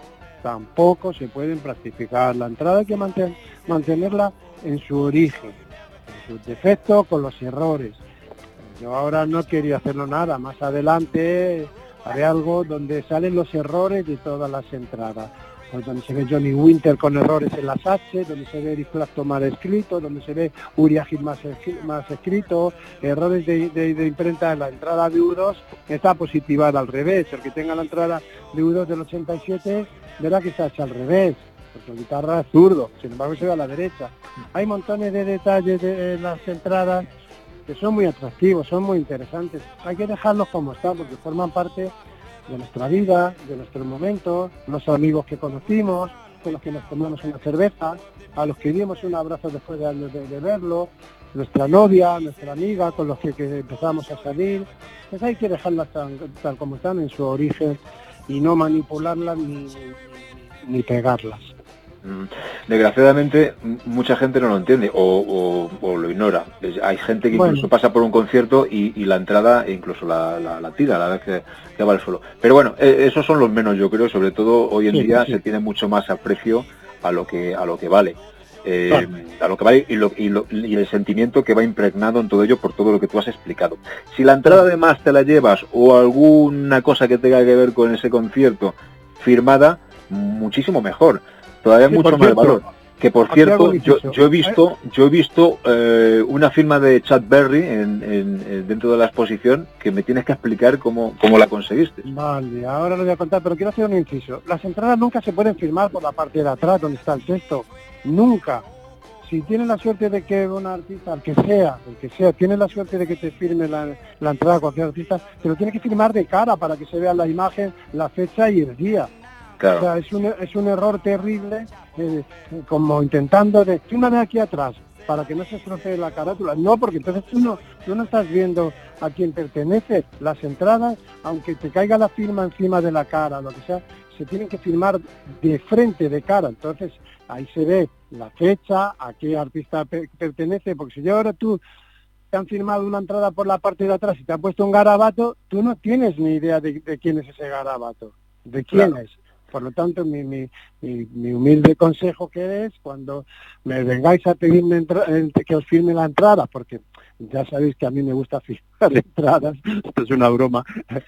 La entrada hay que mantenerla en su origen, en sus defectos, con los errores. Yo ahora no quería hacerlo nada, más adelante haré algo donde salen los errores de todas las entradas. Pues donde se ve Johnny Winter con errores en las H, donde se ve Eric Clapton mal escrito, donde se ve Uriah Heep más escrito, errores de imprenta en la entrada de U2, está positivada al revés. El que tenga la entrada de U2 del 87 verá que está hecha al revés, porque la guitarra es zurdo, sin embargo se ve a la derecha. Hay montones de detalles en las entradas que son muy atractivos, son muy interesantes. Hay que dejarlos como están, porque forman parte de nuestra vida, de nuestros momentos, los amigos que conocimos, con los que nos tomamos una cerveza, a los que dimos un abrazo después de años de verlo, nuestra novia, nuestra amiga, con los que empezamos a salir. Pues hay que dejarlas tal como están en su origen y no manipularlas ni pegarlas. Desgraciadamente mucha gente no lo entiende o lo ignora. Hay gente que incluso pasa por un concierto y la entrada e incluso la tira, la vez que va al suelo. Pero bueno, esos son los menos, yo creo. Sobre todo hoy en día se tiene mucho más aprecio a lo que vale. A lo que vale y el sentimiento que va impregnado en todo ello por todo lo que tú has explicado. Si la entrada además te la llevas o alguna cosa que tenga que ver con ese concierto firmada, muchísimo mejor. Todavía mucho más valor. Que por cierto, yo he visto una firma de Chuck Berry dentro de la exposición que me tienes que explicar cómo la conseguiste. Vale, ahora lo voy a contar, pero quiero hacer un inciso. Las entradas nunca se pueden firmar por la parte de atrás donde está el texto. Nunca. Si tienes la suerte de que un artista, el que sea, tiene la suerte de que te firme la entrada a cualquier artista, te lo tiene que firmar de cara para que se vea la imagen, la fecha y el día. Claro. O sea, es un error terrible, como intentando de una de aquí atrás para que no se estropee la carátula. No, porque entonces tú no estás viendo a quién pertenece. Las entradas, aunque te caiga la firma encima de la cara, lo que sea, se tienen que firmar de frente, de cara. Entonces ahí se ve la fecha, a qué artista pertenece, porque si yo ahora tú te han firmado una entrada por la parte de atrás y te han puesto un garabato, tú no tienes ni idea de quién es ese garabato, de quién es. Por lo tanto, mi humilde consejo que es, cuando me vengáis a pedirme que os firme la entrada, porque ya sabéis que a mí me gusta firmar entradas, esto es una broma,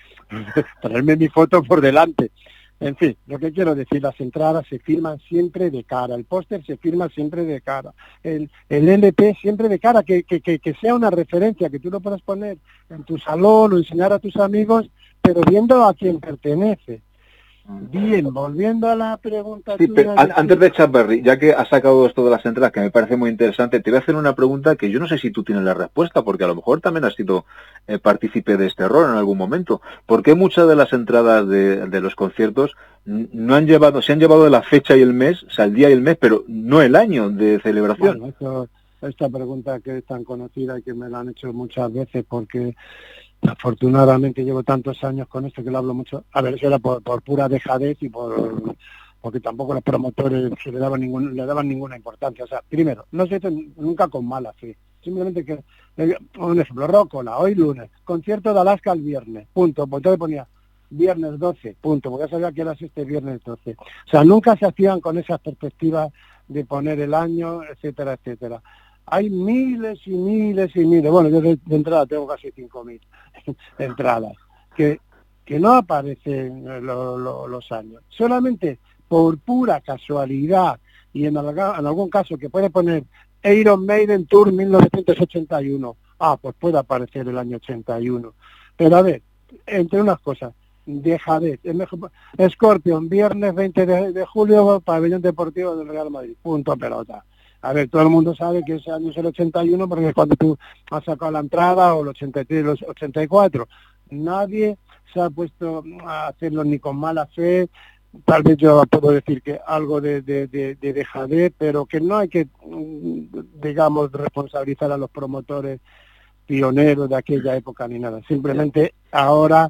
traerme mi foto por delante. En fin, lo que quiero decir, las entradas se firman siempre de cara, el póster se firma siempre de cara, el LP siempre de cara, que sea una referencia, que tú lo puedas poner en tu salón o enseñar a tus amigos, pero viendo a quién pertenece. Bien, volviendo a la pregunta tuya, pero antes de Chuck Berry, ya que has sacado esto de las entradas, que me parece muy interesante, te voy a hacer una pregunta que yo no sé si tú tienes la respuesta, porque a lo mejor también has sido partícipe de este error en algún momento. ¿Por qué muchas de las entradas de los conciertos se han llevado la fecha y el mes, o sea, el día y el mes, pero no el año de celebración? Bueno, esta pregunta que es tan conocida y que me la han hecho muchas veces, porque afortunadamente llevo tantos años con esto que lo hablo mucho. A ver, eso era por pura dejadez y porque tampoco los promotores le daban ninguna importancia. O sea, primero, no se hizo nunca con mala fe. Simplemente que, un ejemplo, Rócola, hoy lunes, concierto de Alaska el viernes, punto. Pues entonces ponía viernes 12, punto, porque ya sabía que era este viernes 12. O sea, nunca se hacían con esas perspectivas de poner el año, etcétera, etcétera. hay miles y miles y miles, bueno, yo de entrada tengo casi 5.000 entradas, que no aparecen los años. Solamente por pura casualidad, y en algún caso que puede poner Iron Maiden Tour 1981, pues puede aparecer el año 81. Pero a ver, entre unas cosas, dejadez. Scorpion, viernes 20 de julio, pabellón deportivo del Real Madrid, punto pelota. A ver, todo el mundo sabe que ese año es el 81 porque es cuando tú has sacado la entrada, o el 83, los 84. Nadie se ha puesto a hacerlo ni con mala fe. Tal vez yo puedo decir que algo de dejadez, pero que no hay que, digamos, responsabilizar a los promotores pioneros de aquella época ni nada. Simplemente ahora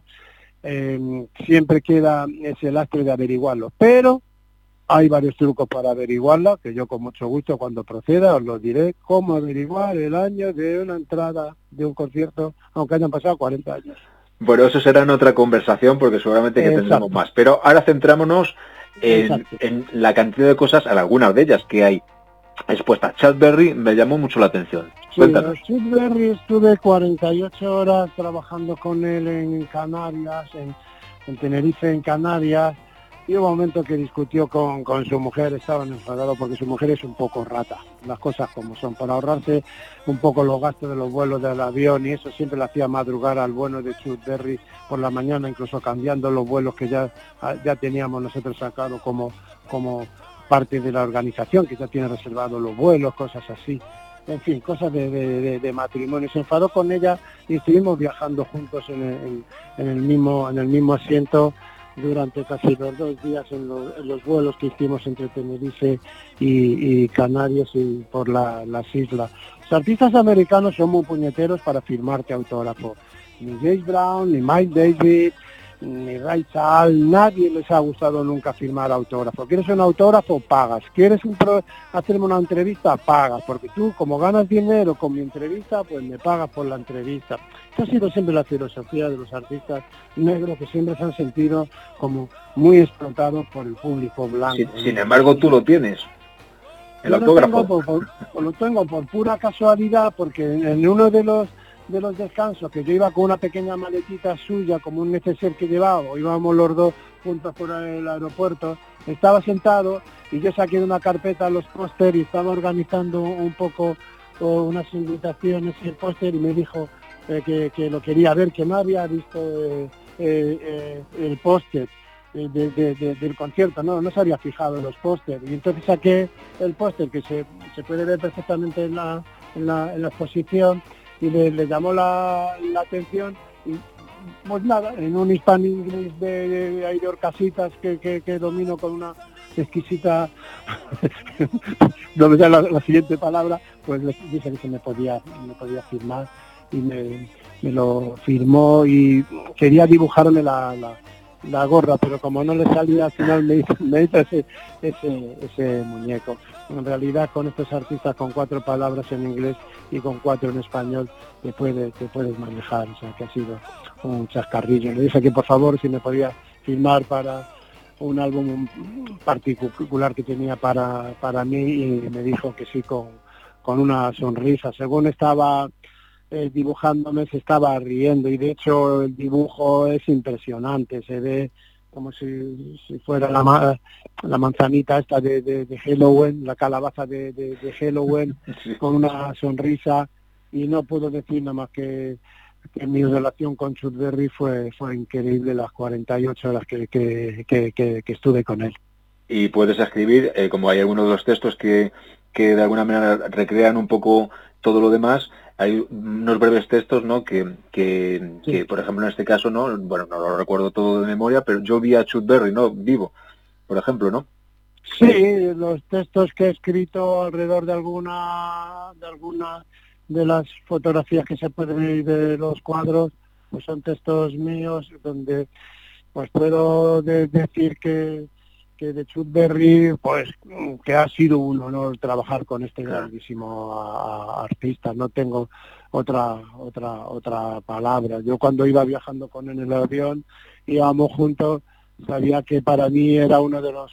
siempre queda ese lastre de averiguarlo. Pero hay varios trucos para averiguarlo, que yo con mucho gusto cuando proceda os lo diré, cómo averiguar el año de una entrada de un concierto, aunque hayan pasado 40 años. Bueno, eso será en otra conversación porque seguramente que tendremos más. Pero ahora centrámonos en la cantidad de cosas, en algunas de ellas que hay expuestas. Chuck Berry me llamó mucho la atención. Cuéntanos. Sí, Chuck Berry estuve 48 horas trabajando con él en Canarias, en Tenerife, en Canarias, y hubo un momento que discutió con su mujer, estaban enfadados porque su mujer es un poco rata, las cosas como son, para ahorrarse un poco los gastos de los vuelos del avión, y eso siempre le hacía madrugar al bueno de Chuck Berry por la mañana, incluso cambiando los vuelos que ya teníamos nosotros sacados como parte de la organización, que ya tiene reservados los vuelos, cosas así. En fin, cosas de matrimonio. Se enfadó con ella y estuvimos viajando juntos en el mismo asiento durante casi los 2 días en los vuelos que hicimos entre Tenerife y Canarias y por las islas. Los artistas americanos son muy puñeteros para firmarte autógrafo. Ni James Brown, ni Mike David, ni Ray Charles, nadie les ha gustado nunca firmar autógrafo. ¿Quieres un autógrafo? Pagas. ¿Quieres hacerme una entrevista? Pagas. Porque tú, como ganas dinero con mi entrevista, pues me pagas por la entrevista. Esta ha sido siempre la filosofía de los artistas negros, que siempre se han sentido como muy explotados por el público blanco. Sin embargo, tú lo tienes, el autógrafo. Lo tengo por pura casualidad, porque en uno de los descansos, que yo iba con una pequeña maletita suya, como un neceser que llevaba, íbamos los dos juntos por el aeropuerto, estaba sentado y yo saqué de una carpeta los póster y estaba organizando un poco unas invitaciones y el póster, y me dijo que lo quería ver, que no había visto el póster del concierto, no se había fijado en los pósters, y entonces saqué el póster que se puede ver perfectamente en la exposición, y le llamó la atención, y pues nada, en un Hispano Inglés de Aidor Casitas que domino con una exquisita no me da la siguiente palabra, pues le dije que me podía firmar, y me lo firmó, y quería dibujarme la gorra, pero como no le salía, al final me hizo ese muñeco. En realidad, con estos artistas, con 4 palabras en inglés y con 4 en español, te puedes manejar. O sea, que ha sido un chascarrillo. Le dije que por favor si me podía firmar para un álbum particular que tenía para mí, y me dijo que sí, con una sonrisa. Según estaba dibujándome, se estaba riendo, y de hecho el dibujo es impresionante, se ve como si fuera la manzanita esta de Halloween, la calabaza de Halloween, sí, con una sonrisa, y no puedo decir nada más que mi relación con Chuck Berry fue increíble, las 48 horas que estuve con él. Y puedes escribir, como hay algunos de los textos que de alguna manera recrean un poco todo lo demás, hay unos breves textos, ¿no? Que por ejemplo, en este caso, no lo recuerdo todo de memoria, pero yo vi a Chuck Berry, ¿no? Vivo, por ejemplo, ¿no? Sí, los textos que he escrito alrededor de alguna de las fotografías que se pueden ver de los cuadros, pues son textos míos, donde pues puedo decir que de Chuck Berry, pues que ha sido un honor trabajar con este grandísimo artista. No tengo otra palabra. Yo cuando iba viajando con él en el avión, íbamos juntos, sabía que para mí era uno de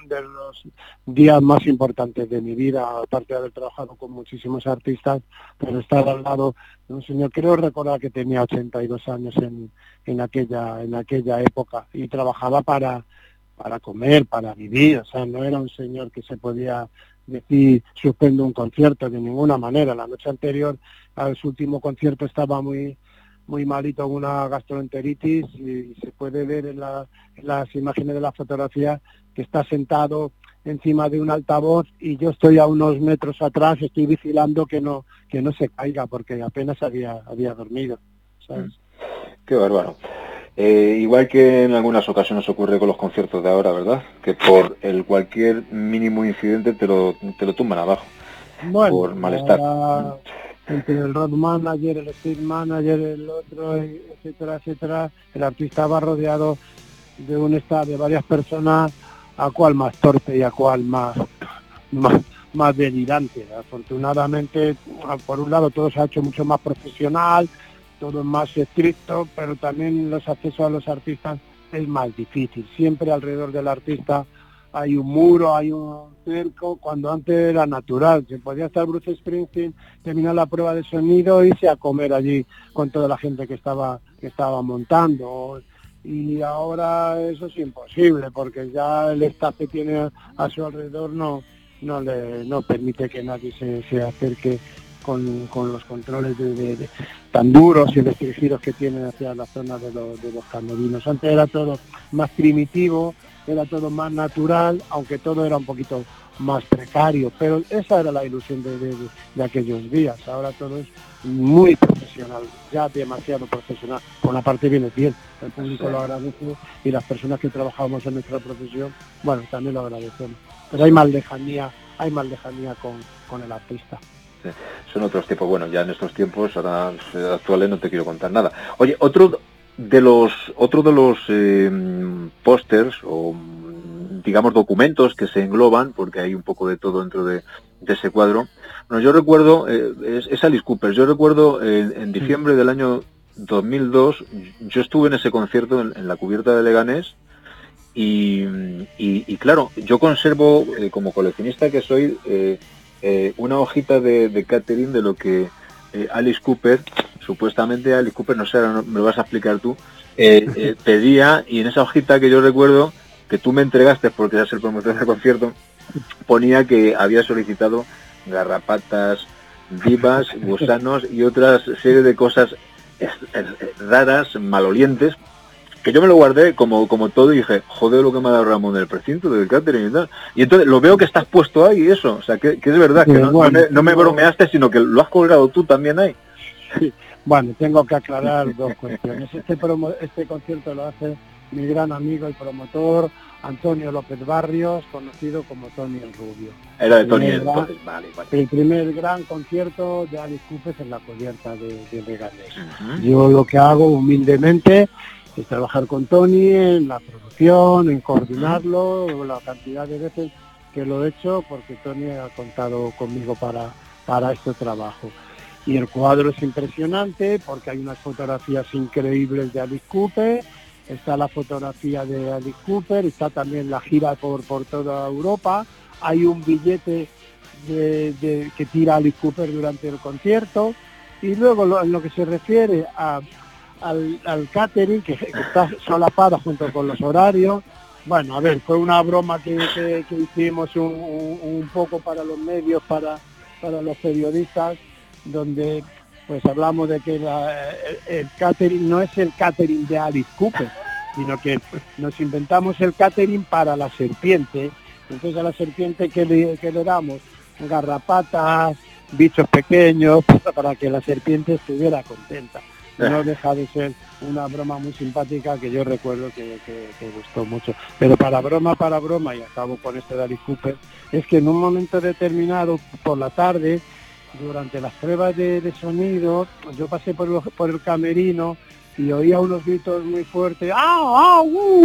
de los días más importantes de mi vida, aparte de haber trabajado con muchísimos artistas, pero estar al lado de un señor, creo recordar que tenía 82 años en aquella época, y trabajaba para comer, para vivir, o sea, no era un señor que se podía decir suspendo un concierto de ninguna manera. La noche anterior a su último concierto estaba muy malito con una gastroenteritis, y se puede ver en las imágenes de la fotografía que está sentado encima de un altavoz, y yo estoy a unos metros atrás, estoy vigilando que no se caiga, porque apenas había dormido, ¿sabes? Qué bárbaro. Igual que en algunas ocasiones ocurre con los conciertos de ahora, ¿verdad? Que por cualquier mínimo incidente te lo tumban abajo, bueno, por malestar. Entre el road manager, el stage manager, el otro, etcétera, etcétera, el artista va rodeado de un staff de varias personas, a cual más torpe y a cual más delirante. Afortunadamente, por un lado, todo se ha hecho mucho más profesional, todo es más estricto, pero también los accesos a los artistas es más difícil. Siempre alrededor del artista hay un muro, hay un cerco, cuando antes era natural. Se podía estar Bruce Springsteen, terminar la prueba de sonido, irse a comer allí con toda la gente que estaba montando. Y ahora eso es imposible, porque ya el staff que tiene a su alrededor no permite que nadie se acerque con los controles tan duros y restringidos que tienen hacia la zona de los camerinos. Antes era todo más primitivo, era todo más natural, aunque todo era un poquito más precario, pero esa era la ilusión de aquellos días. Ahora todo es muy profesional, ya demasiado profesional. Por una parte viene bien, el público lo agradece, y las personas que trabajamos en nuestra profesión, bueno, también lo agradecemos. Pero hay más lejanía con el artista. Sí, son otros tiempos. Bueno, ya en estos tiempos ahora actuales no te quiero contar nada. Oye, otro de los pósters o digamos documentos que se engloban, porque hay un poco de todo dentro de ese cuadro. Bueno, yo recuerdo, es Alice Cooper. Yo recuerdo en diciembre del año 2002, yo estuve en ese concierto en la cubierta de Leganés, y claro, yo conservo, como coleccionista que soy, una hojita de catering de lo que Alice Cooper, supuestamente Alice Cooper, no sé, me lo vas a explicar tú, pedía, y en esa hojita que yo recuerdo que tú me entregaste porque eras el promotor del concierto, ponía que había solicitado garrapatas vivas, gusanos y otras serie de cosas raras, malolientes, que yo me lo guardé como todo, y dije, joder, lo que me ha dado Ramón del precinto, del catering y tal. Y entonces lo veo que estás puesto ahí, eso, o sea, que es verdad, que no me bromeaste, sino que lo has colgado tú también ahí. Sí. Bueno, tengo que aclarar dos cuestiones. Este concierto lo hace mi gran amigo y promotor, Antonio López Barrios, conocido como Tony el Rubio. Era de Tony entonces, vale. El primer gran concierto de Alice Cooper en la cubierta de Leganés. Yo lo que hago humildemente es trabajar con Tony en la producción, en coordinarlo, la cantidad de veces que lo he hecho, porque Tony ha contado conmigo para este trabajo. Y el cuadro es impresionante porque hay unas fotografías increíbles de Alice Cooper, está la fotografía de Alice Cooper, está también la gira por toda Europa, hay un billete que tira Alice Cooper durante el concierto, y luego en lo que se refiere al catering, que está solapado junto con los horarios. Bueno, a ver, fue una broma que hicimos un poco para los medios, para los periodistas, donde pues hablamos de que el catering no es el catering de Alice Cooper, sino que nos inventamos el catering para la serpiente. Entonces a la serpiente que le damos garrapatas, bichos pequeños, para que la serpiente estuviera contenta. No deja de ser una broma muy simpática que yo recuerdo que gustó mucho. Pero para broma, y acabo con esto de Alice Cooper, es que en un momento determinado, por la tarde, durante las pruebas de sonido, yo pasé por el camerino y oía unos gritos muy fuertes, ¡ah,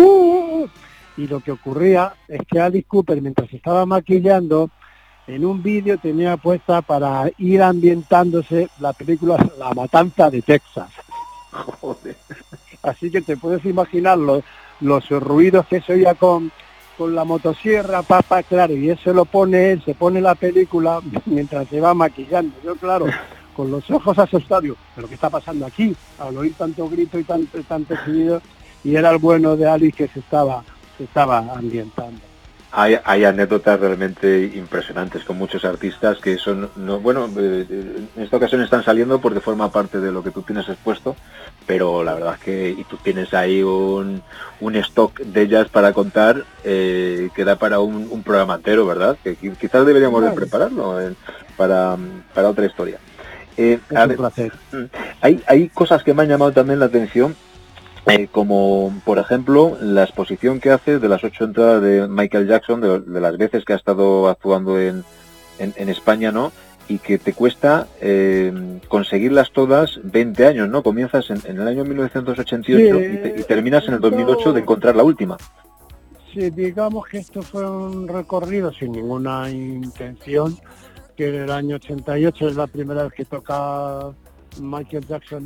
y lo que ocurría es que Alice Cooper, mientras estaba maquillando, en un vídeo tenía puesta para ir ambientándose la película La Matanza de Texas. Joder. Así que te puedes imaginar los ruidos que se oía con con la motosierra, papá, claro, y eso lo pone él, se pone la película mientras se va maquillando. Yo, claro, con los ojos asustados, pero ¿qué está pasando aquí? Al oír tanto grito y tanto sonido, y era el bueno de Alice que se estaba ambientando. Hay anécdotas realmente impresionantes con muchos artistas que son, en esta ocasión están saliendo porque forma parte de lo que tú tienes expuesto, pero la verdad es que y tú tienes ahí un stock de ellas para contar que da para un programa entero, ¿verdad? Que quizás deberíamos de prepararlo para otra historia. Es un placer. Hay cosas que me han llamado también la atención. Como por ejemplo la exposición que haces de las 8 entradas de Michael Jackson, de las veces que ha estado actuando en España, ¿no? Y que te cuesta conseguirlas todas 20 años, ¿no? Comienzas en el año 1988 y terminas en el 2008 de encontrar la última. Sí, digamos que esto fue un recorrido sin ninguna intención, que en el año 88 es la primera vez que toca Michael Jackson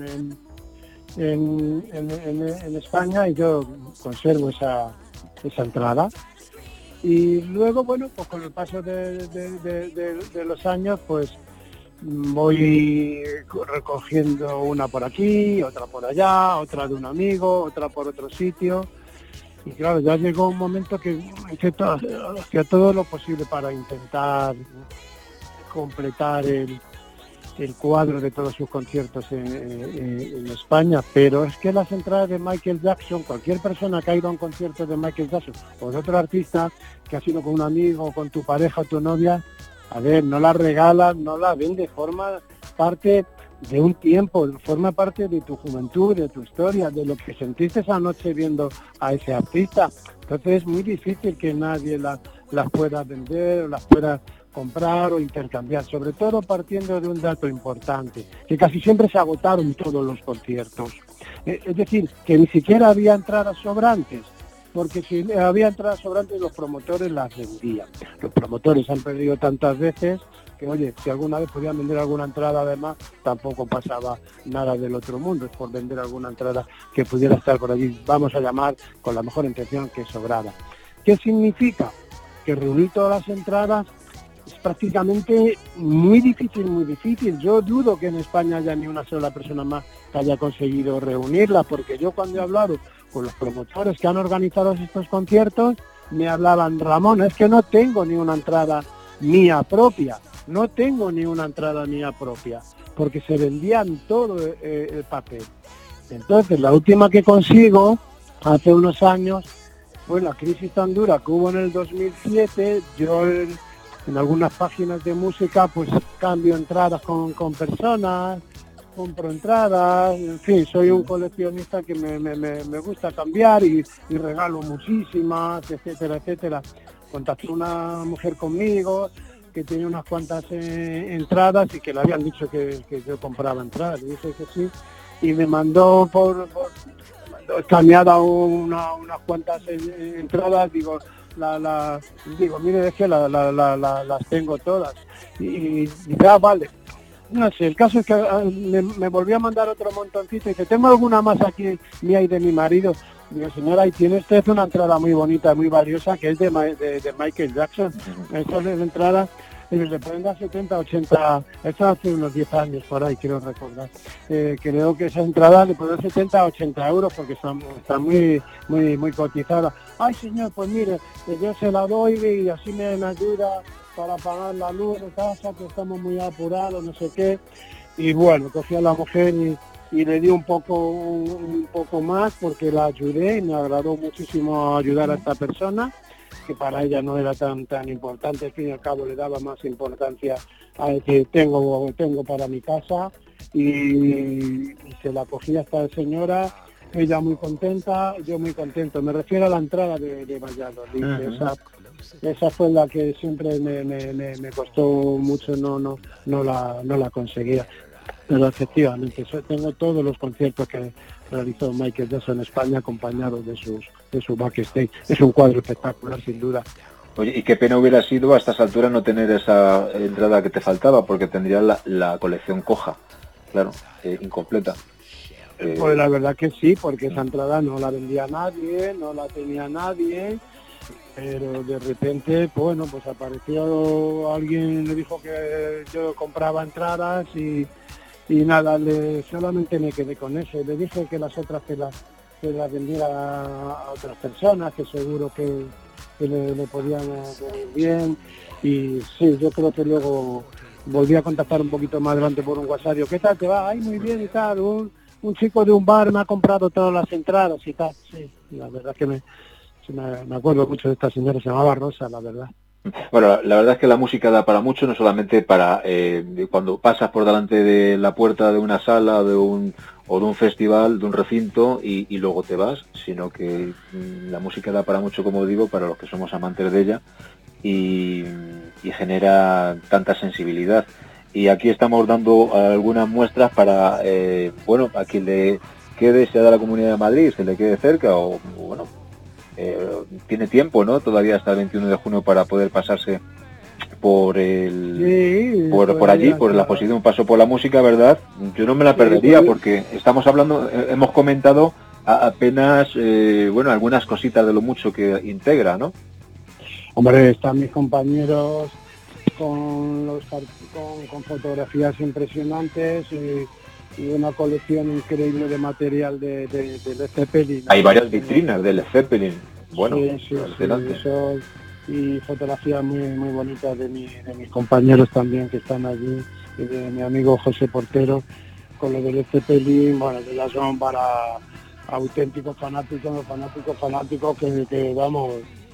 en España, y yo conservo esa entrada. Y luego, bueno, pues con el paso de los años, pues voy recogiendo una por aquí, otra por allá, otra de un amigo, otra por otro sitio. Y claro, ya llegó un momento que hacía todo lo posible para intentar completar el cuadro de todos sus conciertos en España, pero es que las entradas de Michael Jackson, cualquier persona que ha ido a un concierto de Michael Jackson o de otro artista, que ha sido con un amigo, con tu pareja, tu novia, a ver, no la regalas, no la vendes, forma parte de un tiempo, forma parte de tu juventud, de tu historia, de lo que sentiste esa noche viendo a ese artista. Entonces es muy difícil que nadie las pueda vender o las pueda comprar o intercambiar, sobre todo partiendo de un dato importante, que casi siempre se agotaron todos los conciertos. Es decir, que ni siquiera había entradas sobrantes, porque si había entradas sobrantes los promotores las vendían. Los promotores han perdido tantas veces que, oye, si alguna vez podían vender alguna entrada, además, tampoco pasaba nada del otro mundo, es por vender alguna entrada que pudiera estar por allí, vamos a llamar con la mejor intención, que sobraba. ¿Qué significa? Que reunir todas las entradas es prácticamente muy difícil. Yo dudo que en España haya ni una sola persona más que haya conseguido reunirla, porque yo cuando he hablado con los promotores que han organizado estos conciertos, me hablaban, Ramón, es que no tengo ni una entrada mía propia, porque se vendían todo el papel. Entonces, la última que consigo, hace unos años, fue la crisis tan dura que hubo en el 2007, yo en algunas páginas de música pues cambio entradas con personas, compro entradas, en fin, soy un coleccionista que me gusta cambiar y regalo muchísimas, etcétera. Contactó una mujer conmigo que tenía unas cuantas entradas y que le habían dicho que yo compraba entradas, y dije que sí, y me mandó por escaneada unas cuantas entradas, digo, mire, es que las tengo todas. Y vale. No sé, el caso es que me volvió a mandar otro montoncito y dice, tengo alguna más aquí mía y de mi marido. Digo, señora, y tiene usted una entrada muy bonita, muy valiosa, que es de Michael Jackson. Estas entradas le pueden dar 70, 80, eso hace unos 10 años por ahí, quiero recordar. Creo que esa entrada le puede dar 70, 80 euros porque está muy cotizada. Ay, señor, pues mire, yo se la doy y así me ayuda para pagar la luz de casa, que estamos muy apurados, no sé qué. Y bueno, cogí a la mujer y le di un poco más porque la ayudé y me agradó muchísimo ayudar a esta persona, que para ella no era tan importante, al fin y al cabo le daba más importancia a decir tengo para mi casa, y se la cogí a esta señora, ella muy contenta, yo muy contento. Me refiero a la entrada de Valladolid. Esa fue la que siempre me costó mucho, no la conseguía. Pero efectivamente, tengo todos los conciertos que realizó Michael Jackson en España acompañados de su backstage. Es un cuadro espectacular, sin duda. Oye, y qué pena hubiera sido a estas alturas no tener esa entrada que te faltaba, porque tendrías la colección coja, claro, incompleta. Pues la verdad que sí, porque esa entrada no la vendía nadie, no la tenía nadie. pero de repente, bueno, pues apareció alguien, le dijo que yo compraba entradas y nada, solamente me quedé con eso. Le dije que las otras que las vendiera a otras personas, que seguro que le podían venir bien. Y sí, yo creo que luego volví a contactar un poquito más adelante por un WhatsApp. ¿Qué tal te va? Ay, muy bien y tal. Un chico de un bar me ha comprado todas las entradas y tal. Sí, la verdad que me acuerdo mucho de esta señora, se llamaba Rosa, la verdad. Bueno, la verdad es que la música da para mucho, no solamente para cuando pasas por delante de la puerta de una sala o de un festival, de un recinto y luego te vas, sino que la música da para mucho, como digo, para los que somos amantes de ella y genera tanta sensibilidad. Y aquí estamos dando algunas muestras para, a quien le quede, sea de la Comunidad de Madrid, se le quede cerca o bueno, tiene tiempo, ¿no? Todavía hasta el 21 de junio para poder pasarse por por allí, por la posición, un paso por la música, ¿verdad? Yo no me la perdería porque estamos hablando, hemos comentado apenas, algunas cositas de lo mucho que integra, ¿no? Hombre, están mis compañeros con fotografías impresionantes y una colección increíble de material de Led Zeppelin. Hay varias vitrinas de Led Zeppelin. Bueno, sí, eso, y fotografías muy bonitas de mis compañeros también que están allí, y de mi amigo José Portero, con lo de Led Zeppelin. Bueno, que ya son para auténticos fanáticos que vamos,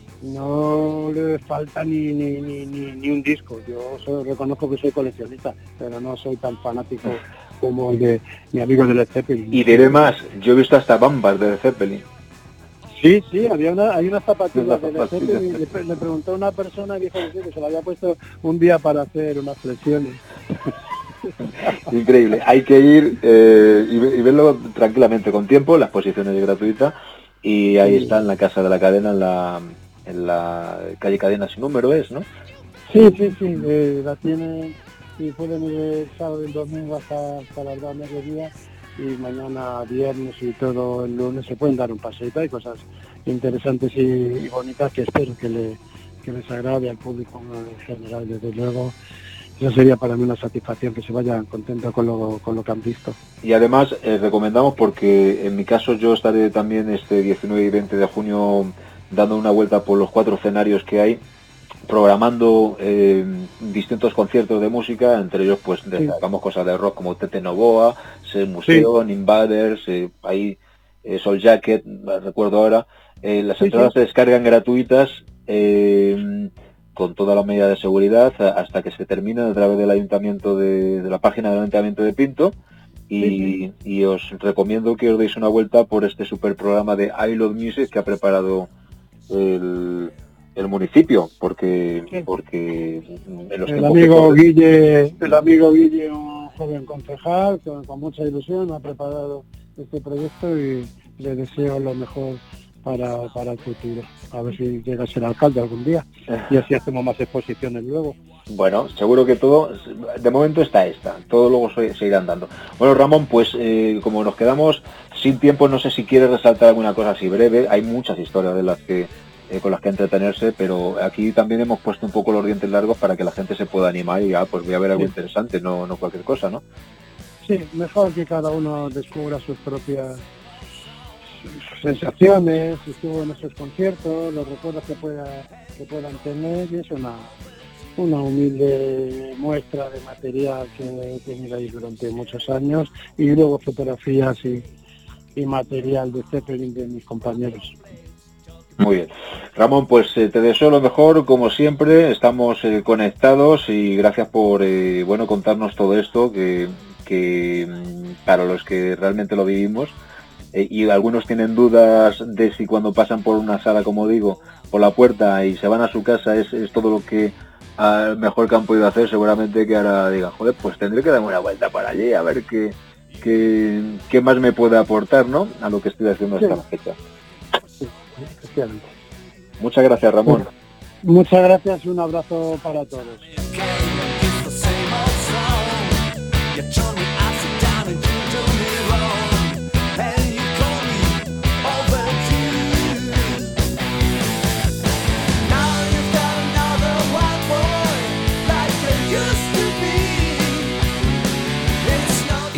no le falta ni un disco. Yo reconozco que soy coleccionista, pero no soy tan fanático como el de mi amigo de Led Zeppelin. Y diré más, yo he visto hasta bambas de Led Zeppelin. Sí, hay unas zapatillas de Led Zeppelin. Le preguntó a una persona y dijo que se la había puesto un día para hacer unas flexiones. Increíble, hay que ir y verlo tranquilamente, con tiempo. La exposición es gratuita y ahí está en la Casa de la Cadena, en la calle Cadena sin número es, ¿no? Sí, la tienen y pueden ir el sábado y el domingo hasta las 2 mediodía y mañana viernes y todo el lunes se pueden dar un paseito. Hay cosas interesantes y bonitas que espero que les agrade al público en general, desde luego. Eso sería para mí una satisfacción, que se vayan contentos con lo que han visto. Y además recomendamos, porque en mi caso yo estaré también este 19 y 20 de junio dando una vuelta por los 4 escenarios que hay, programando distintos conciertos de música, entre ellos pues destacamos cosas de rock como Tete Novoa, Museo, Invaders, ahí Soul Jacket, recuerdo ahora. Las entradas se descargan gratuitas con toda la medida de seguridad hasta que se termina a través del ayuntamiento de la página del Ayuntamiento de Pinto. Y os recomiendo que os deis una vuelta por este super programa de I Love Music que ha preparado el municipio, porque en los el amigo Guille, un joven concejal con mucha ilusión, ha preparado este proyecto y le deseo lo mejor para el futuro. A ver si llega a ser alcalde algún día y así hacemos más exposiciones luego. Bueno, seguro que todo, de momento está todo luego se irán dando. Bueno, Ramón, pues como nos quedamos sin tiempo, no sé si quieres resaltar alguna cosa así breve. Hay muchas historias de las que con las que entretenerse, pero aquí también hemos puesto un poco los dientes largos para que la gente se pueda animar y pues voy a ver algo interesante, no cualquier cosa, ¿no? Sí, mejor que cada uno descubra sus propias sensaciones, estuvo en esos conciertos, los recuerdos que puedan tener, y es una humilde muestra de material que he tenido ahí durante muchos años, y luego fotografías y material de Zeppelin de mis compañeros. Muy bien. Ramón, pues te deseo lo mejor, como siempre, estamos conectados y gracias por contarnos todo esto que para los que realmente lo vivimos y algunos tienen dudas de si cuando pasan por una sala, como digo, por la puerta y se van a su casa es todo lo que al mejor que han podido hacer, seguramente que ahora digan, joder, pues tendré que darme una vuelta para allí a ver qué más me puede aportar, ¿no?, a lo que estoy haciendo esta fecha. Muchas gracias, Ramón. Muchas gracias y un abrazo para todos.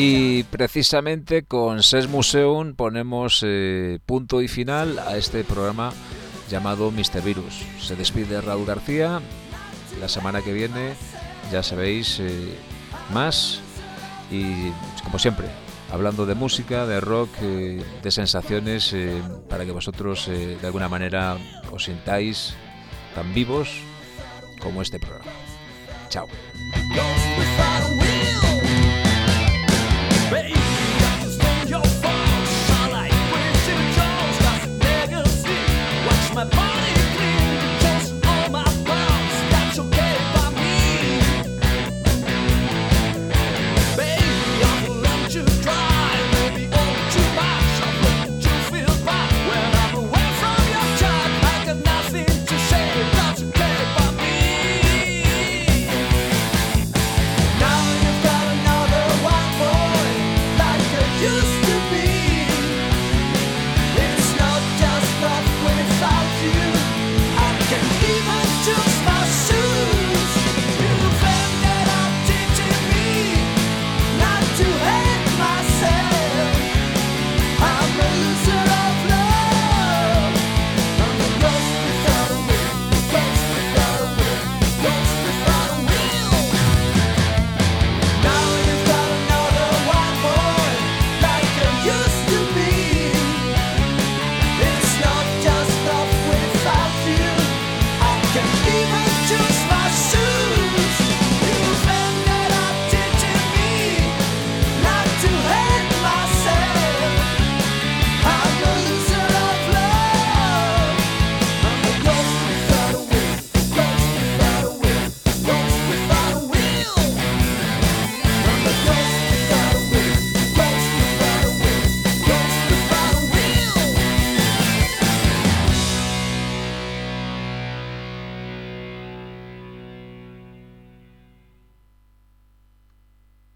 Y precisamente con SES Museum ponemos punto y final a este programa llamado Mr. Virus. Se despide Raúl García. La semana que viene, ya sabéis, más. Y como siempre, hablando de música, de rock, de sensaciones, para que vosotros de alguna manera os sintáis tan vivos como este programa. Chao.